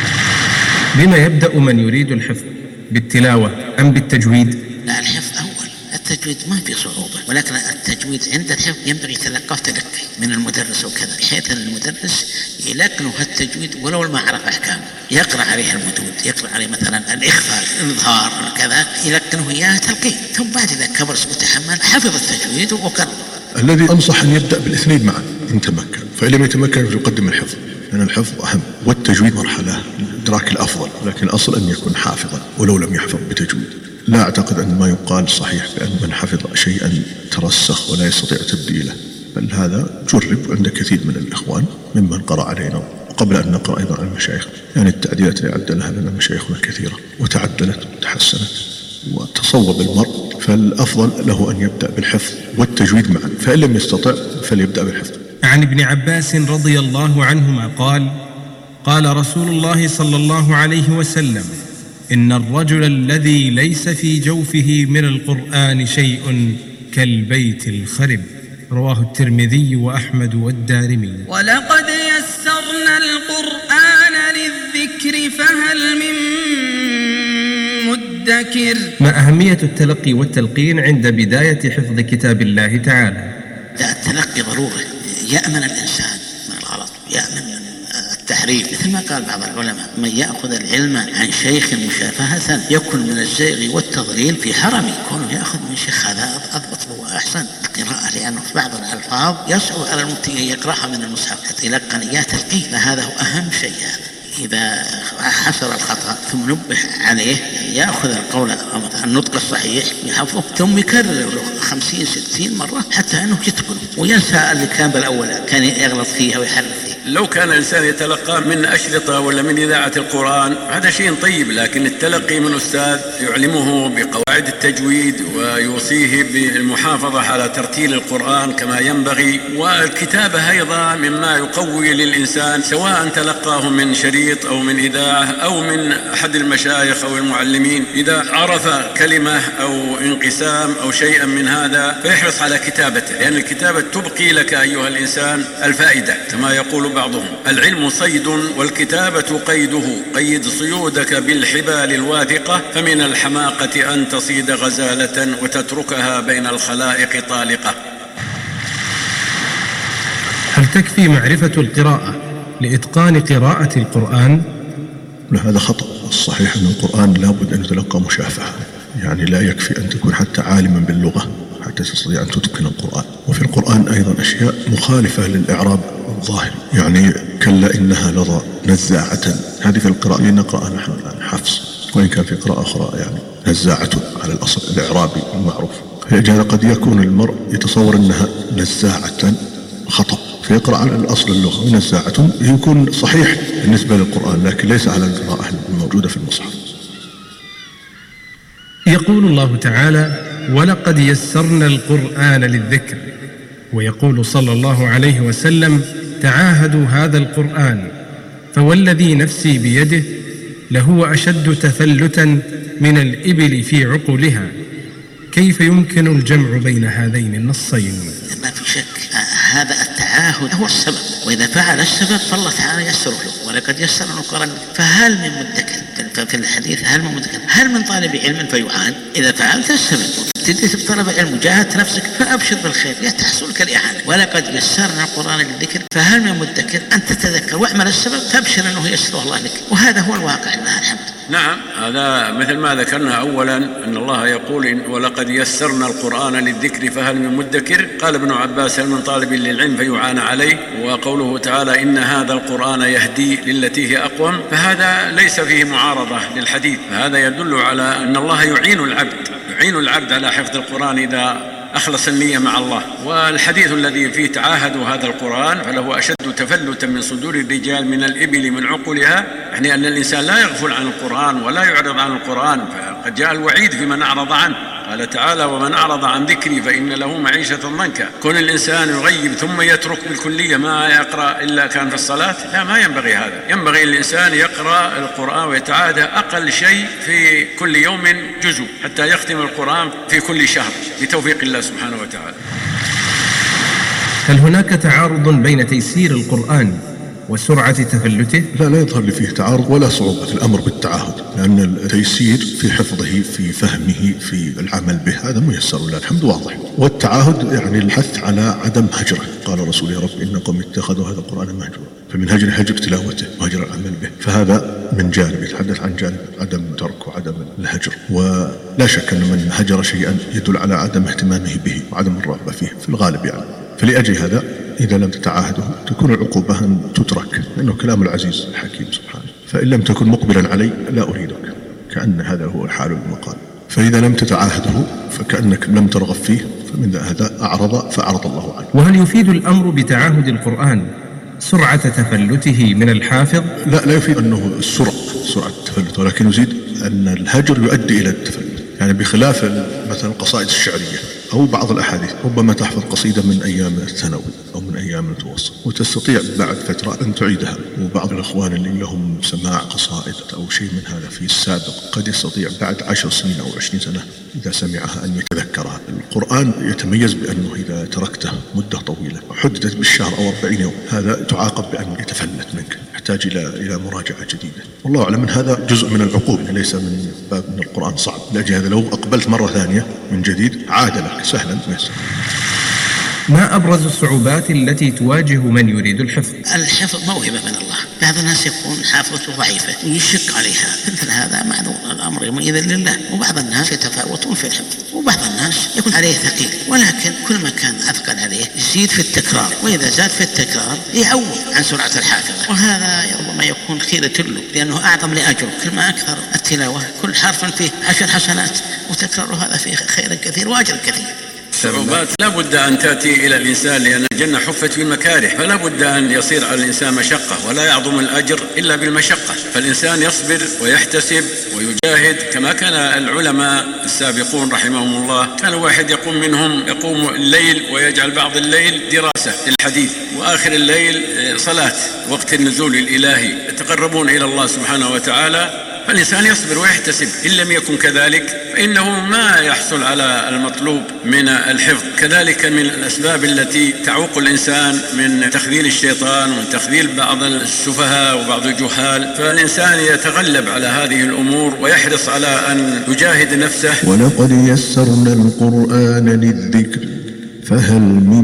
Speaker 11: بما يبدأ من يريد الحفظ؟ بالتلاوة أم بالتجويد؟
Speaker 7: لا، الحفظ أول. التجويد ما في صعوبة، ولكن التجويد عند الحفظ ينبغي تلقاه تلقي من المدرس وكذا، بحيث أن المدرس يلقنه التجويد ولو ما عرف أحكامه، يقرأ عليه المدود، يقرأ عليه مثلا الإخفاء، الإظهار، كذا، يلقنه إياه تلقيه، ثم بعد إذا كبر متحمل حفظ التجويد وكرر.
Speaker 2: الذي أنصح أن يبدأ بالاثنين معا إن تمكن، فإن لم يتمكن فيقدم الحفظ، لأن الحفظ أهم، والتجويد مرحلة إدراك الأفضل، لكن الأصل أن يكون حافظا ولو لم يحفظ بتجويد. لا أعتقد أن ما يقال صحيح بأن من حفظ شيئا ترسخ ولا يستطيع تبديله، بل هذا جرب عند كثير من الإخوان ممن قرأ علينا وقبل أن نقرأ أيضا عن المشايخ. يعني التعديلات اللي عدلها لنا مشايخنا كثيرة وتعدلت وتحسنت وتصوب المرء، فالأفضل له أن يبدأ بالحفظ والتجويد معا، فإن لم يستطع فليبدأ بالحفظ.
Speaker 11: عن ابن عباس رضي الله عنهما قال: قال رسول الله صلى الله عليه وسلم: إن الرجل الذي ليس في جوفه من القرآن شيء كالبيت الخرب. رواه الترمذي وأحمد والدارمي.
Speaker 3: ولقد يسرنا القرآن للذكر فهل من مدكر.
Speaker 11: ما أهمية التلقي والتلقين عند بداية حفظ كتاب الله تعالى؟
Speaker 7: التلقي ضروري، يأمن الإنسان من الغلط، يأمن التحريف، مثل ما قال بعض العلماء: من يأخذ العلم عن شيخ مشافهة يكن من الزيغ والتضليل في حرمي. كونه يأخذ من شيخ هذا أضبط وأحسن القراءة، لأنه في بعض الألفاظ يصعب على المبتدئ يقرأها من المصحف حتى يلقن إياه تلقيه، فهذا هو أهم شيء. إذا حصل الخطأ ثم نبه عليه يأخذ القول النطق الصحيح يحفظه، ثم يكرر له خمسين ستين مرة حتى أنه يتقن وينسى اللي كان بالأول كان يغلط فيه أو يحرف فيه.
Speaker 8: لو كان الإنسان يتلقى من أشرطة ولا من إذاعة القرآن هذا شيء طيب، لكن التلقي من أستاذ يعلمه بقواعد التجويد ويوصيه بالمحافظة على ترتيل القرآن كما ينبغي، والكتابة أيضا مما يقوي للإنسان سواء تلقاه من شريط أو من إذاعة أو من أحد المشايخ أو المعلمين، إذا عرف كلمة أو انقسام أو شيئا من هذا فيحرص على كتابته، لأن الكتابة تبقي لك أيها الإنسان الفائدة كما يقول بعضهم: العلم صيد والكتابة قيده، قيد صيودك بالحبال الواثقة، فمن الحماقة أن تصيد غزالة وتتركها بين الخلائق طالقة.
Speaker 11: هل تكفي معرفة القراءة لإتقان قراءة القرآن؟
Speaker 2: لا، هذا خطأ. الصحيح أن القرآن لابد أن يتلقى مشافهة، يعني لا يكفي أن تكون حتى عالما باللغة حتى تستطيع أن تتقن القرآن. وفي القرآن أيضا أشياء مخالفة للإعراب الظاهر، يعني كلا إنها لظى نزاعة، هذه في القراءة نقرأها نحن الآن حفص، وإن كان في قراءة أخرى يعني نزاعة على الأصل الإعرابي المعروف. هذا قد يكون المرء يتصور أنها نزاعة خطأ فيقرأ على الأصل اللغة، ونزاعة يكون صحيح بالنسبة للقرآن لكن ليس على القراءة الموجودة في المصحف.
Speaker 11: يقول الله تعالى: ولقد يسرنا القرآن للذكر. ويقول صلى الله عليه وسلم: تعاهدوا هذا القرآن فوالذي نفسي بيده لهو أشد تفلتا من الإبل في عقلها. كيف يمكن الجمع بين هذين النصين؟
Speaker 7: ما في شك هذا التعاهد هو السبب، وإذا فعل السبب فالله تعالى يسره له. ولقد يسرنا القرآن فهل من مدكر، في الحديث هل من مدكر، هل من طالب علم فيعان؟ إذا فعلت السبب تدرس بطلب علم وجاهدت نفسك فأبشر بالخير يتحصلك الإعانة. ولقد يسرنا القرآن للذكر فهل من مدكر، أن تتذكر واعمل السبب تبشر أنه يسره الله لك، وهذا هو الواقع لله الحمد.
Speaker 8: نعم، هذا مثل ما ذكرنا أولا أن الله يقول: ولقد يسرنا القرآن للذكر فهل من مدكر. قال ابن عباس: هل من طالب للعلم فيعان عليه. وقوله تعالى: إن هذا القرآن يهدي للتي هي أقوم، فهذا ليس فيه معارضة للحديث، فهذا يدل على أن الله يعين العبد يعين العبد على حفظ القرآن إذا أخلص النية مع الله. والحديث الذي فيه تعاهدوا هذا القرآن فله أشد تفلتا من صدور الرجال من الإبل من عقلها، يعني أن الإنسان لا يغفل عن القرآن ولا يعرض عن القرآن، فقد جاء الوعيد في من أعرض عنه. قال تعالى: ومن أعرض عن ذكري فإن له معيشة ضنكا. كون الإنسان يغيب ثم يترك بالكلية ما يقرأ إلا كان في الصلاة، لا، ما ينبغي هذا. ينبغي الإنسان يقرأ القرآن ويتعاهد أقل شيء في كل يوم جزء حتى يختم القرآن في كل شهر بتوفيق الله سبحانه وتعالى.
Speaker 11: هل هناك تعارض بين تيسير القرآن وسرعة تفلته؟
Speaker 2: لا، لا يظهر لي فيه تعارض ولا صعوبة في الأمر بالتعاهد، لأن التيسير في حفظه في فهمه في العمل به هذا ميسر لله الحمد واضح، والتعاهد يعني الحث على عدم هجره. قال رسول: يا رب إن قوم اتخذوا هذا القرآن مهجورا، فمن هجر هجر تلاوته وهجر العمل به، فهذا من جانب يتحدث عن جانب عدم ترك وعدم الهجر. ولا شك أن من هجر شيئا يدل على عدم اهتمامه به وعدم الرغبة فيه في الغالب يعني. فلأجل هذا إذا لم تتعاهده تكون العقوبة أن تترك، لأنه كلام العزيز الحكيم سبحانه. فإن لم تكن مقبلا علي لا أريدك، كأن هذا هو الحال المقال. فإذا لم تتعاهده فكأنك لم ترغب فيه، فمن هذا أعرض فأعرض الله عنه.
Speaker 11: وهل يفيد الأمر بتعاهد القرآن سرعة تفلته من الحافظ؟
Speaker 2: لا، لا يفيد أنه السرعة سرعة التفلت، ولكن يزيد أن الهجر يؤدي إلى التفلت. يعني بخلاف مثلا القصائد الشعرية أو بعض الأحاديث، ربما تحفظ قصيدة من أيام الثانوي أو من أيام المتوسط وتستطيع بعد فترة أن تعيدها. وبعض الأخوان اللي لهم سماع قصائد أو شيء من هذا في السابق قد يستطيع بعد عشر سنين أو عشرين سنة إذا سمعها أن يتذكرها. القرآن يتميز بأنه إذا تركته مدة طويلة حددت بالشهر أو أربعين يوم هذا تعاقب بأن يتفلت منك، يحتاج إلى إلى مراجعة جديدة. والله أعلم، من هذا جزء من العقوبة، ليس من باب أن القرآن صعب. لأجل هذا لو أقبلت مرة ثانية من جديد عاد لك سهلا ميسر.
Speaker 11: ما أبرز الصعوبات التي تواجه من يريد الحفظ؟
Speaker 7: الحفظ موهبة من الله، بعض الناس يكون حافظته ضعيفة ويشق عليها، مثل هذا معذور الأمر يومئذ لله. وبعض الناس يتفاوتون في الحفظ، وبعض الناس يكون عليه ثقيل، ولكن كل ما كان أثقل عليه يزيد في التكرار، وإذا زاد في التكرار يعوض عن سرعة الحافظة، وهذا ربما يكون خيرة له لأنه أعظم لأجره. كل ما أكثر التلاوة كل حرف فيه عشر حسنات، وتكرار هذا فيه خير كثير وأجر كثير.
Speaker 8: الصعوبات لا بد أن تأتي إلى الإنسان، لأن الجنة حفت بالمكاره، فلا بد أن يصير على الإنسان مشقة، ولا يعظم الأجر إلا بالمشقة. فالإنسان يصبر ويحتسب ويجاهد كما كان العلماء السابقون رحمهم الله. كان واحد يقوم منهم يقوم الليل ويجعل بعض الليل دراسة للحديث، وآخر الليل صلاة وقت النزول الإلهي، يتقربون إلى الله سبحانه وتعالى. فالإنسان يصبر ويحتسب، إن لم يكن كذلك فإنه ما يحصل على المطلوب من الحفظ. كذلك من الأسباب التي تعوق الإنسان من تخذيل الشيطان ومن تخذيل بعض السفهاء وبعض الجهال، فالإنسان يتغلب على هذه الأمور ويحرص على أن يجاهد نفسه.
Speaker 2: ولقد يسرنا القرآن للذكر فهل من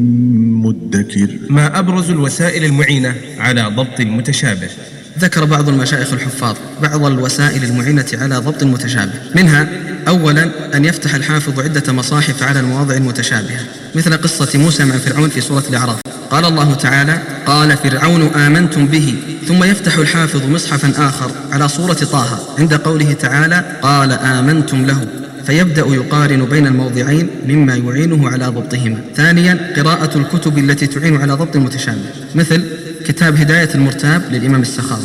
Speaker 2: مدكر.
Speaker 11: ما أبرز الوسائل المعينة على ضبط المتشابه؟
Speaker 5: ذكر بعض المشايخ الحفاظ بعض الوسائل المعينة على ضبط المتشابه، منها أولا أن يفتح الحافظ عدة مصاحف على المواضع المتشابهة، مثل قصة موسى مع فرعون في سورة الأعراف. قال الله تعالى: قال فرعون آمنتم به، ثم يفتح الحافظ مصحفا آخر على سورة طه عند قوله تعالى: قال آمنتم له، فيبدأ يقارن بين الموضعين مما يعينه على ضبطهما. ثانيا قراءة الكتب التي تعين على ضبط المتشابه، مثل كتاب هداية المرتاب للإمام السخاوي.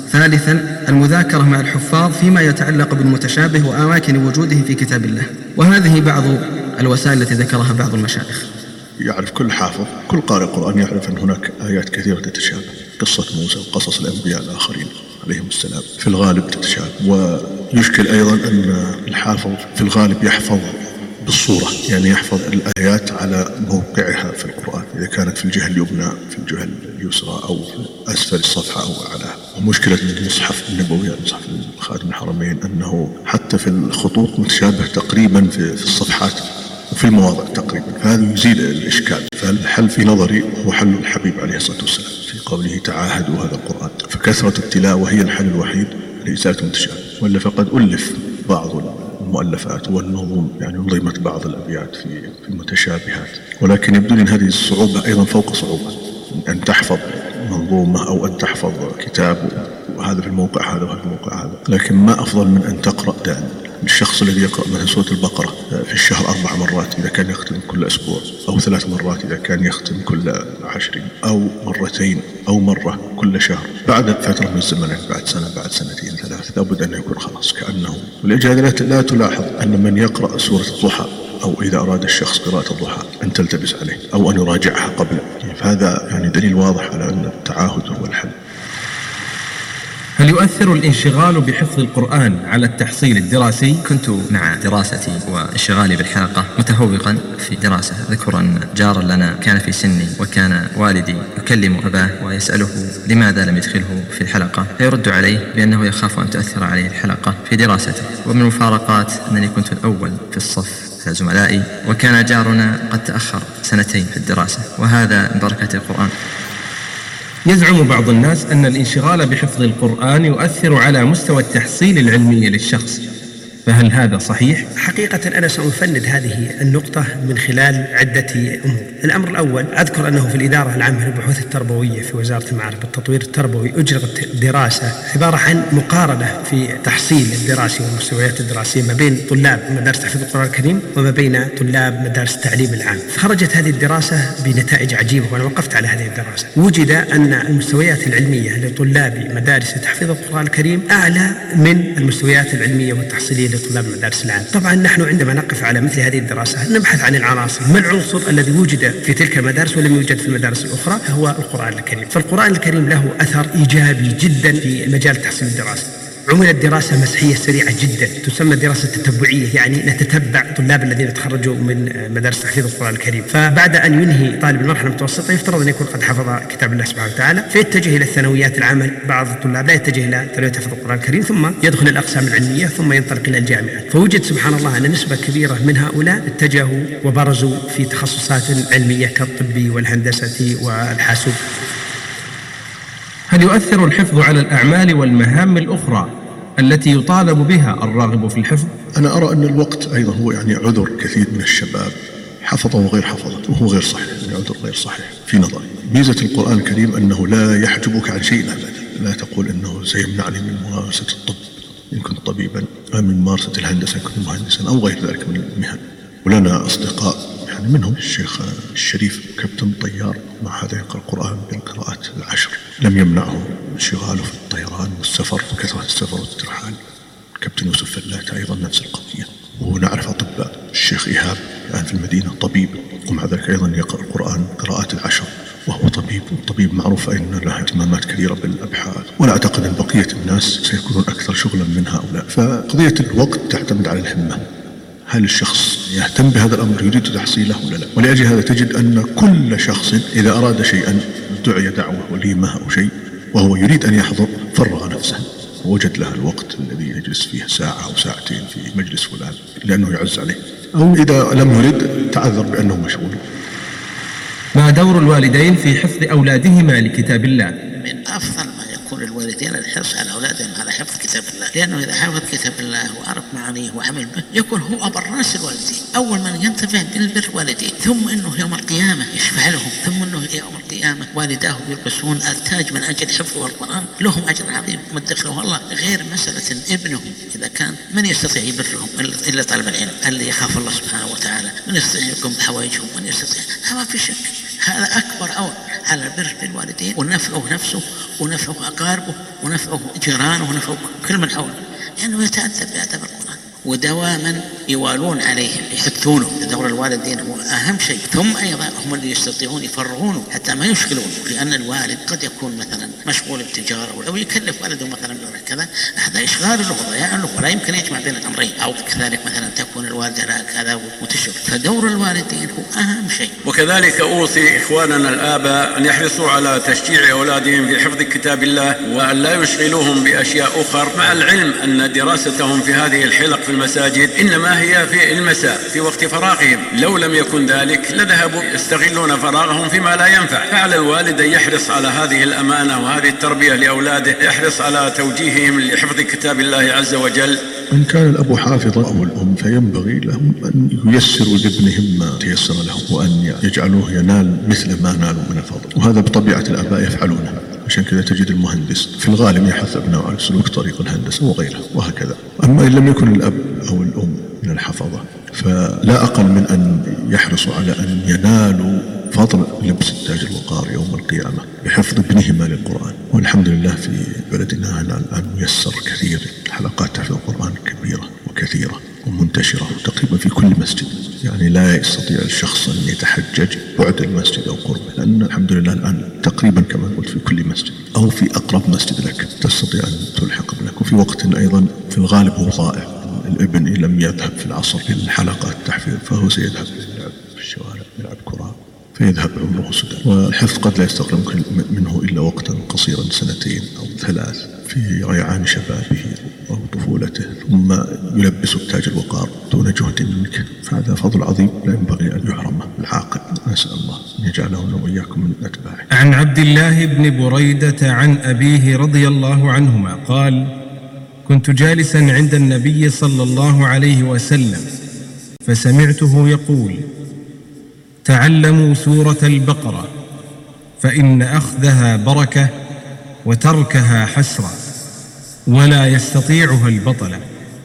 Speaker 5: ثالثا المذاكرة مع الحفاظ فيما يتعلق بالمتشابه وأماكن وجوده في كتاب الله. وهذه بعض الوسائل التي ذكرها بعض المشايخ.
Speaker 2: يعرف كل حافظ كل قارئ قرآن يعرف أن هناك آيات كثيرة تتشابه، قصة موسى وقصص الأنبياء الآخرين عليهم السلام في الغالب تتشابه. ويشكل أيضا أن الحافظ في الغالب يحفظ بالصورة، يعني يحفظ الآيات على موقعها في القرآن، إذا كانت في الجهة اليمنى في الجهة اليسرى أو في أسفل الصفحة أو أعلاها. ومشكلة المصحف النبوي المصحف خادم الحرمين أنه حتى في الخطوط متشابه تقريبا في الصفحات وفي المواضع تقريبا، فهذا يزيد الإشكال. فالحل في نظري هو حل الحبيب عليه الصلاة والسلام في قوله: تعاهدوا هذا القرآن. فكثرة التلاوة هي الحل الوحيد لإزالة المتشابه، ولا فقد ألف بعض المؤلفات والنظم، يعني نظمت بعض الأبيات في في المتشابهات، ولكن يبدو لي أن هذه الصعوبة أيضا فوق صعوبة أن تحفظ منظومة أو أن تحفظ كتاب وهذا في الموقع هذا وهذا في الموقع هذا. لكن ما أفضل من أن تقرأ دائما. الشخص الذي يقرأ مثلا سورة البقرة في الشهر أربع مرات إذا كان يختم كل أسبوع، أو ثلاث مرات إذا كان يختم كل عشرين، أو مرتين أو مرة كل شهر، بعد فترة من الزمن بعد سنة بعد سنتين ثلاث لابد أن يكون خلاص كأنه. ولأجل لا تلاحظ أن من يقرأ سورة الضحى أو إذا أراد الشخص قراءة الضحى أن تلتبس عليه أو أن يراجعها قبل. فهذا يعني دليل واضح على أن التعاهد هو الحل.
Speaker 11: هل يؤثر الانشغال بحفظ القرآن على التحصيل الدراسي؟
Speaker 9: كنت مع دراستي وانشغالي بالحلقة متفوقا في دراسة. أذكر أن جارا لنا كان في سني، وكان والدي يكلم أباه ويسأله لماذا لم يدخله في الحلقة، فيرد عليه بأنه يخاف أن تؤثر عليه الحلقة في دراسته. ومن المفارقات أنني كنت الأول في الصف على زملائي، وكان جارنا قد تأخر سنتين في الدراسة، وهذا من بركة القرآن.
Speaker 11: يزعم بعض الناس أن الانشغال بحفظ القرآن يؤثر على مستوى التحصيل العلمي للشخص، فهل هذا صحيح؟
Speaker 13: حقيقة أنا سأفند هذه النقطة من خلال عدة أمور. الأمر الأول، أذكر أنه في الإدارة العامة للبحوث التربوية في وزارة المعارف والتطوير التربوي أجرت دراسة عبارة عن مقارنة في تحصيل الدراسي والمستويات الدراسية ما بين طلاب مدارس تحفيظ القرآن الكريم وما بين طلاب مدارس التعليم العام. خرجت هذه الدراسة بنتائج عجيبة، وأنا وقفت على هذه الدراسة. وجد أن المستويات العلمية لطلاب مدارس تحفيظ القرآن الكريم أعلى من المستويات العلمية والتحصيلية لطلاب المدارس العام. طبعا نحن عندما نقف على مثل هذه الدراسة نبحث عن العناصر، ما العنصر الذي وجد في تلك المدارس ولم يوجد في المدارس الأخرى؟ هو القرآن الكريم. فالقرآن الكريم له أثر إيجابي جدا في مجال تحصيل الدراسة. عملت دراسة مسحية سريعة جدا تسمى دراسة تتبعية، يعني نتتبع طلاب الذين تخرجوا من مدارس تحفيظ القرآن الكريم. فبعد أن ينهي طالب المرحلة المتوسطة يفترض أن يكون قد حفظ كتاب الله سبحانه وتعالى، فيتجه إلى الثانويات العامة. بعض الطلاب لا يتجه إلى ثانوية حفظ القرآن الكريم ثم يدخل الأقسام العلمية ثم ينطلق إلى الجامعة. فوجد سبحان الله أن نسبة كبيرة من هؤلاء اتجهوا وبرزوا في تخصصات علمية كالطب والهندسة والحاسوب.
Speaker 11: هل يؤثر الحفظ على الأعمال والمهام الأخرى التي يطالب بها الراغب في الحفظ؟
Speaker 2: أنا أرى أن الوقت أيضا هو يعني عذر كثير من الشباب حفظه وغير حفظه، وهو غير صحيح، يعني عذر غير صحيح في نظري. ميزة القرآن الكريم أنه لا يحجبك عن شيء أبدا، لا تقول أنه سيمنعني من ممارسة الطب إن كنت طبيبا، أو من ممارسة الهندسة إن كنت مهندسا، أو غير ذلك من المهن. ولنا أصدقاء يعني منهم الشيخ الشريف كابتن طيار، مع هذا يقرأ القرآن بالقراءات العشر، لم يمنعه انشغاله في الطيران والسفر وكثرة السفر والترحال. كابتن يوسف فلات أيضا نفس القضية. ونعرف أطباء، الشيخ إيهاب الآن في المدينة طبيب، ومع ذلك أيضا يقرأ القرآن قراءات العشر وهو طبيب، والطبيب معروف أن له اهتمامات كثيرة بالأبحاث، ولا أعتقد أن بقية الناس سيكونون أكثر شغلا من هؤلاء. فقضية الوقت تعتمد على الهمة، هل الشخص يهتم بهذا الأمر يريد تحصيله ولا لا؟ ولأجل هذا تجد أن كل شخص إذا أراد شيئا دعي دعوة وليمة أو شيء وهو يريد أن يحضر فرغ نفسه ووجد له الوقت الذي يجلس فيه ساعة أو ساعتين في مجلس فلان لأنه يعز عليه، أو إذا لم يرد تعذر بأنه مشغول.
Speaker 11: ما دور الوالدين في حفظ أولادهما لكتاب الله؟
Speaker 7: من أفضل ما يكون الوالدين الحرص على أولادهم على حفظ كتاب الله، لأنه إذا حفظ كتاب الله وعرف معانيه وعمل به يكون هو أبر الناس الوالدين، أول من ينتفع بالبر والديه، ثم أنه يوم القيامة يشفع لهم، ثم أنه يوم القيامة والداه يلبسون التاج من أجل حفظه القرآن، لهم أجر عظيم مدخره الله. غير مسألة ابنهم إذا كان من يستطيع يبرهم إلا طالب العلم اللي يخاف الله سبحانه وتعالى، من يستطيع يقوم بحوائجهم، من يستطيع، ما في شك هذا أكبر أول على البر بالوالدين ونفعه نفسه ونفعه أقاربه ونفعه جيرانه ونفعه كل من حوله، لأنه يتأدب بأدب القرآن، ودواما يوالون عليهم يحثونه. دور الوالدين هو أهم شيء، ثم أيضا هم اللي يستطيعون يفرغونه حتى ما يشغلون، لأن الوالد قد يكون مثلا مشغول بالتجارة أو يكلف والده مثلا كذا، هذا إشغال له وضياع له ولا يمكن يجمع بين الأمرين، أو كذلك مثلا تكون الوالدة لها كذا وتشغل، فدور الوالدين هو أهم شيء.
Speaker 8: وكذلك أوصي إخواننا الآباء أن يحرصوا على تشجيع أولادهم في حفظ كتاب الله وأن لا يشغلوهم بأشياء أخرى، مع العلم أن دراستهم في هذه الحلق في المساجد إنما هي في المساء في وقت فراغهم، لو لم يكن ذلك لذهبوا يستغلون فراغهم فيما لا ينفع. فعلى الوالد أن يحرص على هذه الأمانة وهذه التربية لأولاده، يحرص على توجيههم لحفظ كتاب الله عز وجل.
Speaker 2: إن كان الأب حافظا أو الأم فينبغي لهم أن ييسروا لابنهم ما تيسر لهم، وأن يجعلوه ينال مثل ما نالوا من الفضل، وهذا بطبيعة الآباء يفعلونه. عشان كذا تجد المهندس في الغالب يحث ابنه على سلوك طريق الهندسة وغيرها وهكذا. أما إن لم يكن الأب أو الأم من الحفظة فلا أقل من أن يحرصوا على أن ينالوا فضل لبس التاج الوقار يوم القيامة بحفظ ابنهما للقرآن. والحمد لله في بلدنا هنا الآن ميسر كثير، حلقات تحفظ القرآن كبيرة وكثيرة ومنتشرة تقريبا في كل مسجد، يعني لا يستطيع الشخص أن يتحجج بعد المسجد أو قربه، لأن الحمد لله الآن تقريبا كما قلت في كل مسجد أو في أقرب مسجد لك تستطيع أن تلحق بك. وفي وقت أيضا في الغالب هو ضائع، الابن إن لم يذهب في العصر للحلقات التحفيظ فهو سيذهب للعب في الشوارع يلعب كرة فيذهب عمره سدى، والحفظ قد لا يستغرق منه إلا وقتا قصيرا سنتين أو ثلاث في ريعان شبابه أو طفولته، ثم يلبس التاج الوقار دون جهد منك، فهذا فضل عظيم لا ينبغي أن يحرمه العاقل. نسأل الله أن يجعلنا وإياكم من أتباعه.
Speaker 11: عن عبد الله بن بريدة عن أبيه رضي الله عنهما قال: كنت جالسا عند النبي صلى الله عليه وسلم فسمعته يقول: تعلموا سورة البقرة فإن أخذها بركة وتركها حسرة ولا يستطيعها البطلة.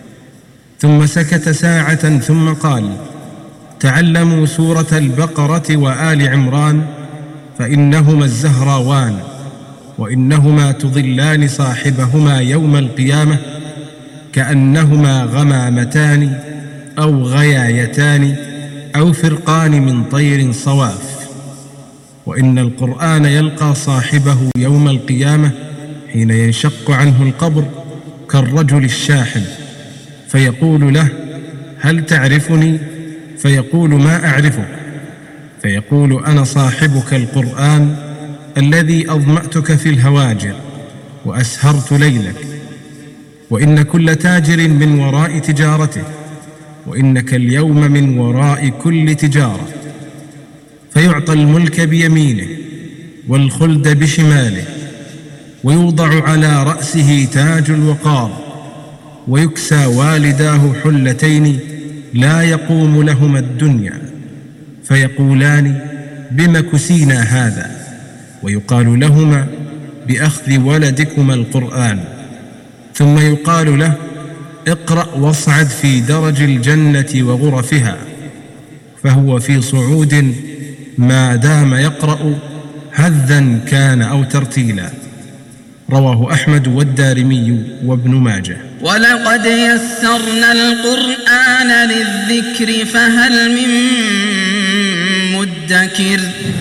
Speaker 11: ثم سكت ساعة ثم قال: تعلموا سورة البقرة وآل عمران فإنهما الزهراوان وإنهما تظلان صاحبهما يوم القيامة كأنهما غمامتان أو غيايتان أو فرقان من طير صواف، وإن القرآن يلقى صاحبه يوم القيامة حين ينشق عنه القبر كالرجل الشاحب، فيقول له: هل تعرفني؟ فيقول: ما أعرفك. فيقول: أنا صاحبك القرآن الذي أظمأتك في الهواجر وأسهرت ليلك، وإن كل تاجر من وراء تجارته، وإنك اليوم من وراء كل تجارة. فيعطى الملك بيمينه والخلد بشماله، ويوضع على رأسه تاج الوقار، ويكسى والداه حلتين لا يقوم لهما الدنيا، فيقولان: بم كسينا هذا؟ ويقال لهما: بأخذ ولدكما القرآن. ثم يقال له: اقرأ واصعد في درج الجنة وغرفها. فهو في صعود ما دام يقرأ هذا كان أو ترتيلا. رواه أحمد والدارمي وابن ماجه.
Speaker 3: ولقد يسرنا القرآن للذكر فهل من مدكر.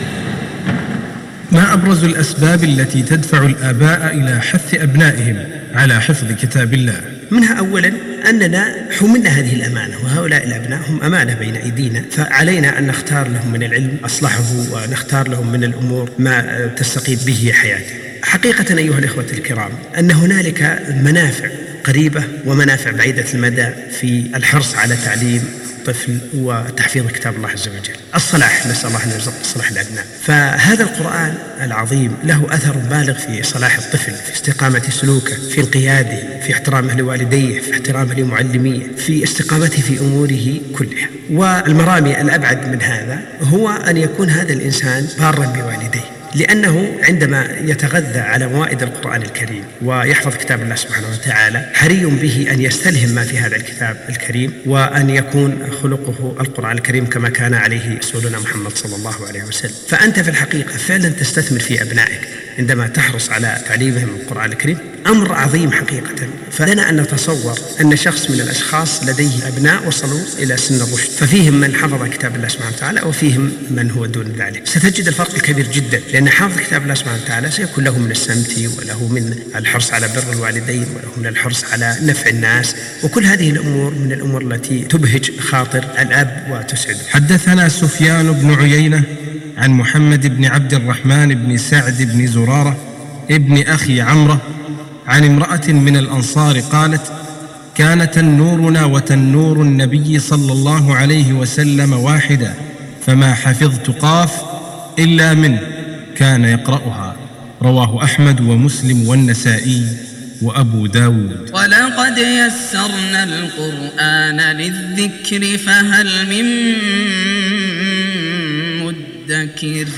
Speaker 11: ما أبرز الأسباب التي تدفع الآباء إلى حث أبنائهم على حفظ كتاب الله؟
Speaker 13: منها أولا أننا حملنا هذه الأمانة، وهؤلاء الأبناء هم أمانة بين أيدينا، فعلينا أن نختار لهم من العلم أصلحه ونختار لهم من الأمور ما تستقيم به حياته. حقيقة أيها الإخوة الكرام أن هنالك منافع قريبة ومنافع بعيدة المدى في الحرص على تعليم الطفل وتحفيظ كتاب الله عز وجل. الصلاح، نسأل الله أن يرزق صلاح الأبناء. فهذا القرآن العظيم له أثر بالغ في صلاح الطفل، في استقامة سلوكه، في انقياده، في احترامه لوالديه، في احترامه لمعلميه، في استقامته في أموره كلها. والمرامي الأبعد من هذا هو أن يكون هذا الإنسان بارا بوالديه، لأنه عندما يتغذى على موائد القرآن الكريم ويحفظ كتاب الله سبحانه وتعالى حري به أن يستلهم ما في هذا الكتاب الكريم، وأن يكون خلقه القرآن الكريم كما كان عليه رسولنا محمد صلى الله عليه وسلم. فأنت في الحقيقة فعلا تستثمر في أبنائك عندما تحرص على تعليمهم القرآن الكريم، أمر عظيم حقيقة. فلنا أن نتصور أن شخص من الأشخاص لديه أبناء وصلوا إلى سن الرشد، ففيهم من حفظ كتاب الله سبحانه وتعالى وفيهم من هو دون ذلك. ستجد الفرق الكبير جدا، لأن حافظ كتاب الله سبحانه وتعالى سيكون له من السمت وله من الحرص على بر الوالدين وله من الحرص على نفع الناس، وكل هذه الأمور من الأمور التي تبهج خاطر الأب وتسعد.
Speaker 11: حدثنا سفيان بن عيينة عن محمد بن عبد الرحمن بن سعد بن زرارة ابن أخي عمرو عن امرأة من الأنصار قالت: كان تنورنا وتنور النبي صلى الله عليه وسلم واحدا، فما حفظت قاف إلا منه كان يقرأها. رواه أحمد ومسلم والنسائي وأبو داود.
Speaker 3: ولقد يسرنا القرآن للذكر فهل من مدكر.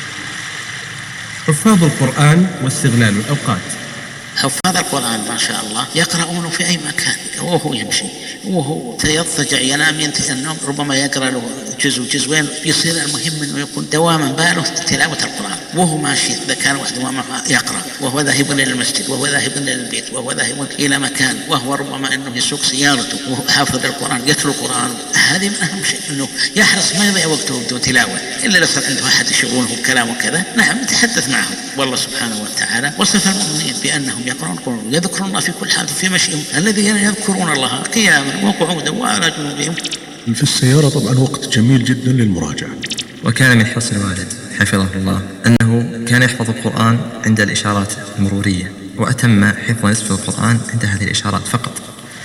Speaker 11: حفاظ القرآن واستغلال الأوقات.
Speaker 7: حفاظ القرآن ما شاء الله يقرؤونه في أي مكان وهو يمشي وهو يضطجع ينام ينتهي النوم، ربما يقرأ له جزء جزوين، يصير المهم أنه يكون دواما باله تلاوة القرآن وهو ماشي. إذا كان واحد يقرأ وهو ذاهب إلى المسجد وهو ذاهب إلى البيت وهو ذاهب إلى مكان وهو ربما أنه يسوق سيارته وهو حافظ القرآن يتلو القرآن، هذه من أهم شيء، أنه يحرص ما يضيع وقته بدون تلاوة إلا لو صار عنده أحد يشغله بكلام وكذا. نعم يتحدث معه. والله سبحانه وتعالى وصف المؤمنين بأنهم يقرؤون القرآن يذكرون الله في كل حال في مشيهم، الذين يذكرون الله قياما وقعودا وعلى جنوبهم.
Speaker 2: في السيارة طبعا وقت جميل جدا للمراجعة.
Speaker 9: وكان من حرص الوالد حفظه الله أنه كان يحفظ القرآن عند الإشارات المرورية، وأتم حفظ نصف القرآن عند هذه الإشارات فقط.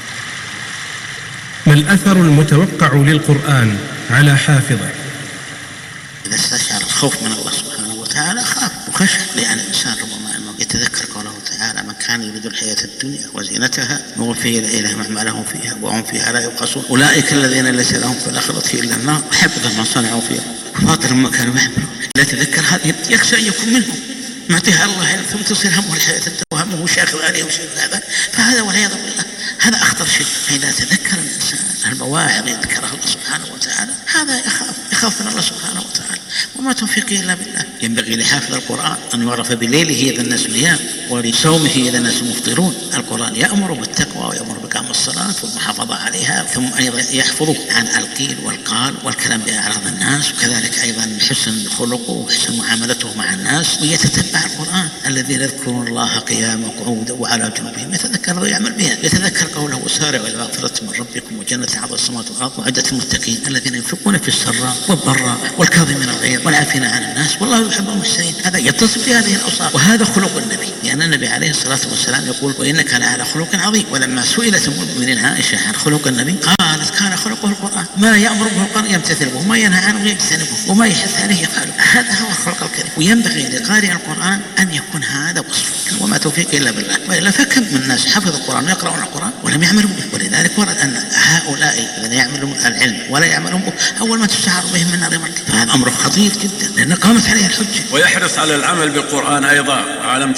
Speaker 11: ما الأثر المتوقع للقرآن على حافظه؟
Speaker 7: إذا استشعر الخوف من الله سبحانه وتعالى خاف وخشى، لأن الإنسان ربما أنه يتذكر قوله تعالى: من كان يريد الحياة الدنيا وزينتها نوفي إليهم أعمالهم فيها وهم فيها لا يبخسون أولئك الذين ليس لهم في الآخرة إلا النار وحبط ما صنعوا فيها وفاطر ما كانوا يعملون. لا تذكر هذه يخشى أن يكون منهم معطيها الله ثم تصير همه الحياة وهمه شاغل عليه وشيء هذا، فهذا والعياذ بالله هذا أخطر شيء. فإذا تذكر الإنسان المواعظ يذكرها الله سبحانه وتعالى هذا يخاف يخاف من الله سبحانه وتعالى. وما توفيقه إلا بالله. ينبغي لحافظ القرآن أن يعرف بليله إذا الناس نيام ولصومه إذا الناس مفطرون. القرآن يأمر بالتقوى ويأمر بقام الصلاة والمحافظة عليها، ثم أيضا يحفظ عن القيل والقال والكلام بأعراض الناس، وكذلك أيضا حسن خلقه وحسن معاملته مع الناس، ويتتبع القرآن الذين يذكرون الله قياما وقعودا وعلى جنوبهم يتذكر ويعمل بها. يتذكر قوله: وسارعوا إلى مغفرة من ربكم وجنة عرضها السماوات والأرض وعدة المتقين الذين ينفقون في السراء والضراء والكاظمين الغيظ والعافين عن الناس والله يحب المحسنين. هذا يتصف بهذه الأوصاف، وهذا خلق النبي، لأن النبي عليه الصلاة والسلام يقول: وإنك لعلى خلق عظيم. ولما سئلت أم المؤمنين عائشة عن خلق النبي قالت: كان خلقه القرآن، ما يأمر به القرآن يمتثله وما ينهى عنه يجتنبه وما يحث عليه يفعله. هذا هو الخلق الكريم. وينبغي لقارئ القرآن أن يكون هذا وصفه، وما توفيق إلا بالله. وإلا فكم من الناس حفظوا القرآن ويقرؤون القرآن ولم يعملوا به. ولذلك ورد أن هؤلاء الذين يعملون العلم ولا يعملون به أول ما تستعار بهم من نار مرة، فهذا أمر خطير جدا لأن قامت عليه الحجة.
Speaker 8: ويحرص على العمل بالقرآن أيضا على امتثال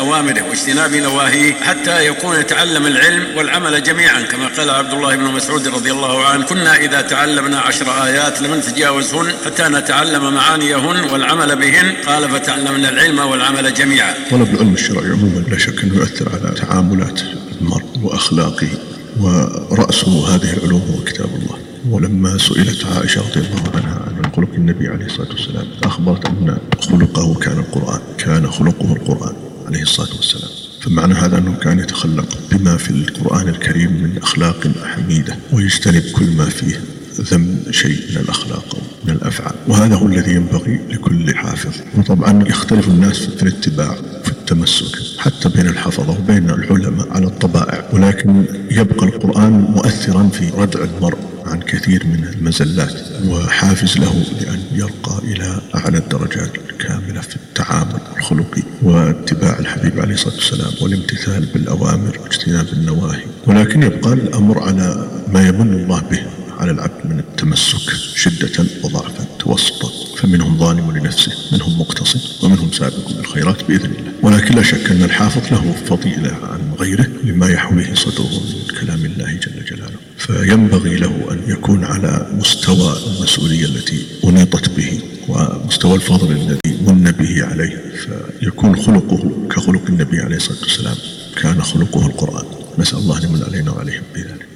Speaker 8: أوامره واجتناب نواهيه حتى يكون يتعلم العلم والعمل جميعا، كما قال عبد الله بن مسعود رضي الله عنه: كنا إذا تعلمنا عشر آيات لم نتجاوزهن حتى نتعلم معانيهن والعمل بهن، قال فتعلمنا العلم والعمل جميعا.
Speaker 2: طلب العلم الشرعي عموما لا شك أنه يؤثر على تعاملات المرء وأخلاقه، ورأسه هذه العلوم هو كتاب الله. ولما سئلت عائشة رضي الله عنها عن خلق النبي عليه الصلاة والسلام أخبرت أن خلقه كان القرآن، كان خلقه القرآن عليه الصلاة والسلام. فمعنى هذا أنه كان يتخلق بما في القرآن الكريم من أخلاق حميدة، ويجتنب كل ما فيه ذم شيء من الأخلاق أو من الأفعال، وهذا هو الذي ينبغي لكل حافظ. وطبعا يختلف الناس في الاتباع في التمسك حتى بين الحفظة وبين العلماء على الطبائع، ولكن يبقى القرآن مؤثرا في ردع المرء عن كثير من المزلات، وحافز له لأن يرقى إلى أعلى الدرجات الكاملة في التعامل الخلقي واتباع الحبيب عليه الصلاة والسلام والامتثال بالأوامر واجتناب النواهي. ولكن يبقى الأمر على ما يمن الله به على العبد من التمسك شدة وضعفا توسطا، فمنهم ظالم لنفسه، منهم مقتصد، ومنهم سابق بالخيرات بإذن الله. ولكن لا شك أن الحافظ له فضيلة عن غيره لما يحويه صدره من كلام الله جل جلاله، فينبغي له أن يكون على مستوى المسؤولية التي أنيطت به ومستوى الفضل الذي من به عليه، فيكون خلقه كخلق النبي عليه الصلاة والسلام، كان خلقه القرآن. نسأل الله أن يمن علينا وعليهم بذلك.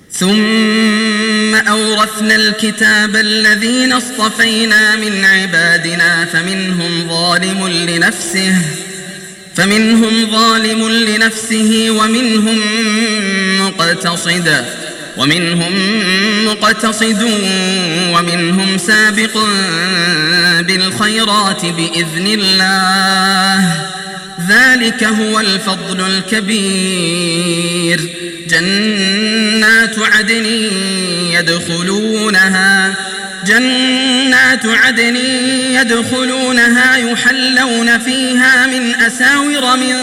Speaker 3: ثم أورثنا الكتاب الذين اصطفينا من عبادنا فمنهم ظالم لنفسه فمنهم ظالم لنفسه ومنهم مقتصد ومنهم مقتصد ومنهم سابق بالخيرات بإذن الله، ذلك هو الفضل الكبير. جنات عدن يدخلونها جنات عدن يدخلونها يحلون فيها من أساور من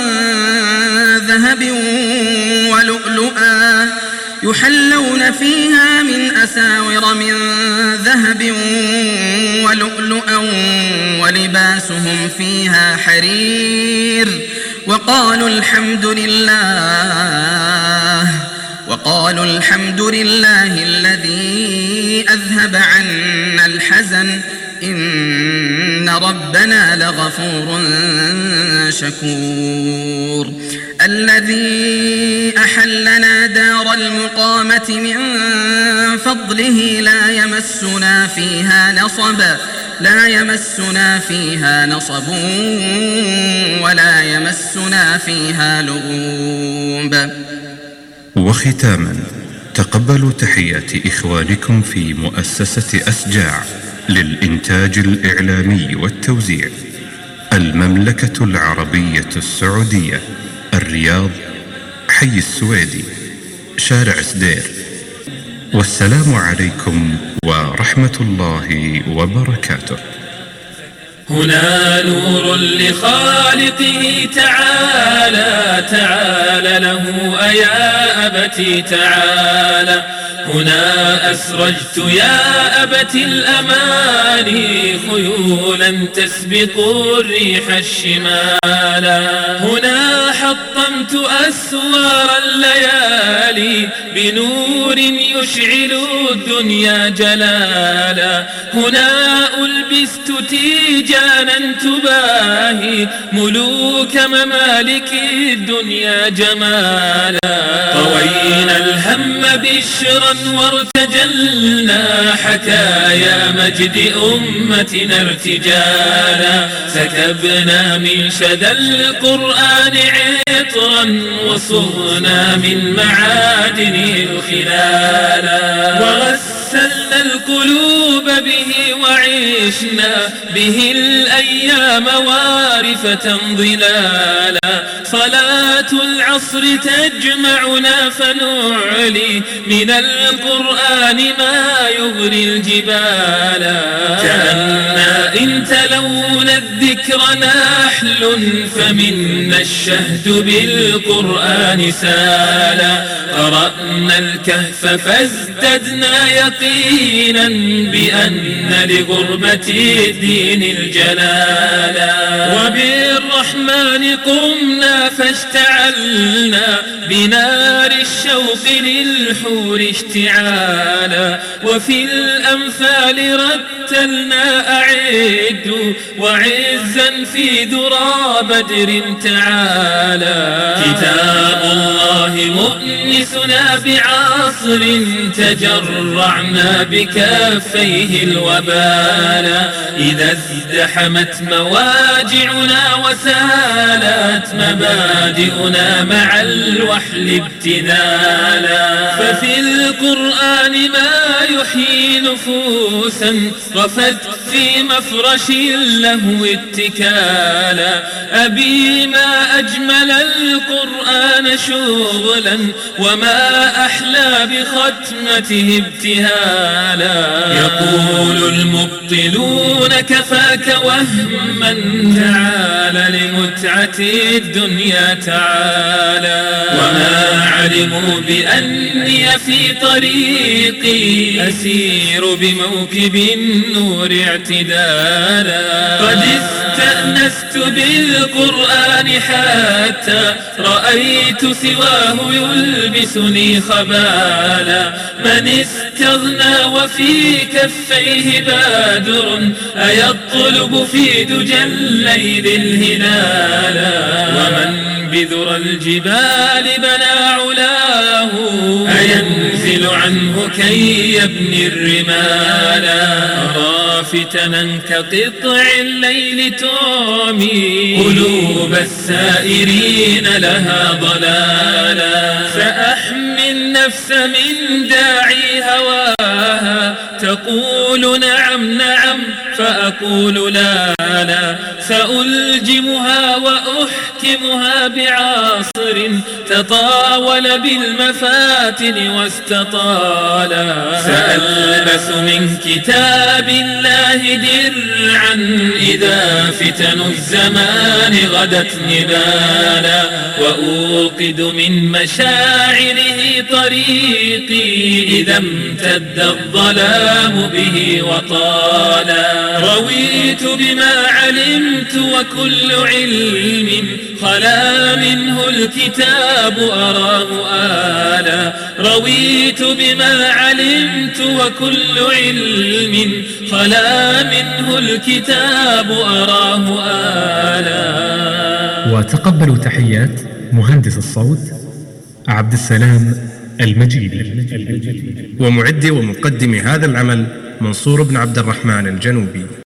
Speaker 3: ذهب ولؤلؤا يحلون فيها من أساور من ذهب ولؤلؤا ولباسهم فيها حرير. وقالوا الحمد لله وقالوا الحمد لله الذي أذهب عنا الحزن إن ربنا لغفور شكور. الذي أحلنا دار المقامة من فضله لا يمسنا فيها نصب لا يمسنا فيها نصب ولا يمسنا فيها لغوب.
Speaker 6: وختاما، تقبلوا تحيات إخوانكم في مؤسسة أسجاع للإنتاج الإعلامي والتوزيع، المملكة العربية السعودية، الرياض، حي السويدي، شارع سدير. والسلام عليكم ورحمة الله وبركاته.
Speaker 1: هنا نور لخالقه تعالى تعالى له أيا أبتي تعالى. هنا أسرجت يا أبت الأماني خيولا تسبق الريح الشمالا. هنا حطمت أسوار الليالي بنور يشعل الدنيا جلالا. هنا ألبست تيجانا تباهي ملوك ممالك الدنيا جمالا. طوينا الهم بشرا وارتجلنا حكايا مجد أمتنا ارتجالا. سكبنا من شدى القرآن عطرا وصغنا من معادن الخلالا. وغسلنا القلوب به وعشنا به الأيام وارفة ظلالا. صلاة العصر تجمعنا فنعلي من القرآن ما يغري الجبالا. كأننا إن تلونا الذكر نحل فمنا الشهد بالقرآن سالا. قرأنا الكهف فازددنا يقينا بأن من لغربة الدين الجلالا. وبالرحمن قمنا فاشتعلنا بنار الشوق للحور اشتعالا. وفي الأمثال رتلنا أعد وعزا في ذرى بدر تعالى. كتاب الله مؤنسنا بعصر تجرعنا بكفيه الوبالا. إذا ازدحمت مواجعنا وسالت مبادئنا مع الوحل ابتذالا. ففي القرآن ما يحيي نفوسا رفت في مفرش اللهو اتكالا. أبي ما أجمل القرآن شغلا وما أحلى بختمته ابتهالا. يقول المبطلون كفاك وهما تعال لمتعة الدنيا تعالى. وما علموا بأني في طريقي أسير بموكب النور اعتدالا. قد استأنست بالقرآن حتى رأيت سواه يلبسني خبالا. من استغنى وفي كفيه بادر أيطلب في دجى الليل الهلالا. ومن بذر الجبال بنى علاه أينزل عنه كي يبني الرمالا. أرى فتنا كقطع الليل تعمي قلوب السائرين لها ضلالا. فأحمي النفس من داعي هواها تقول نعم نعم فأقول لا لا. سألجمها وأحكمها بعاصر تطاول بالمفاتن واستطالا. سألبس من كتاب الله درعا إذا فتن الزمان غدت نبالا. وأوقد من مشاعره طريقي إذا امتد الظلام به وطالا. رويت بما علمت وكل علم خلا منه الكتاب أراه آلا. رويت بما علمت وكل علم خلا منه الكتاب أراه آلا.
Speaker 11: وتقبلوا تحيات مهندس الصوت عبد السلام المجيدي، ومعد ومقدم هذا العمل منصور بن عبد الرحمن الجنوبي.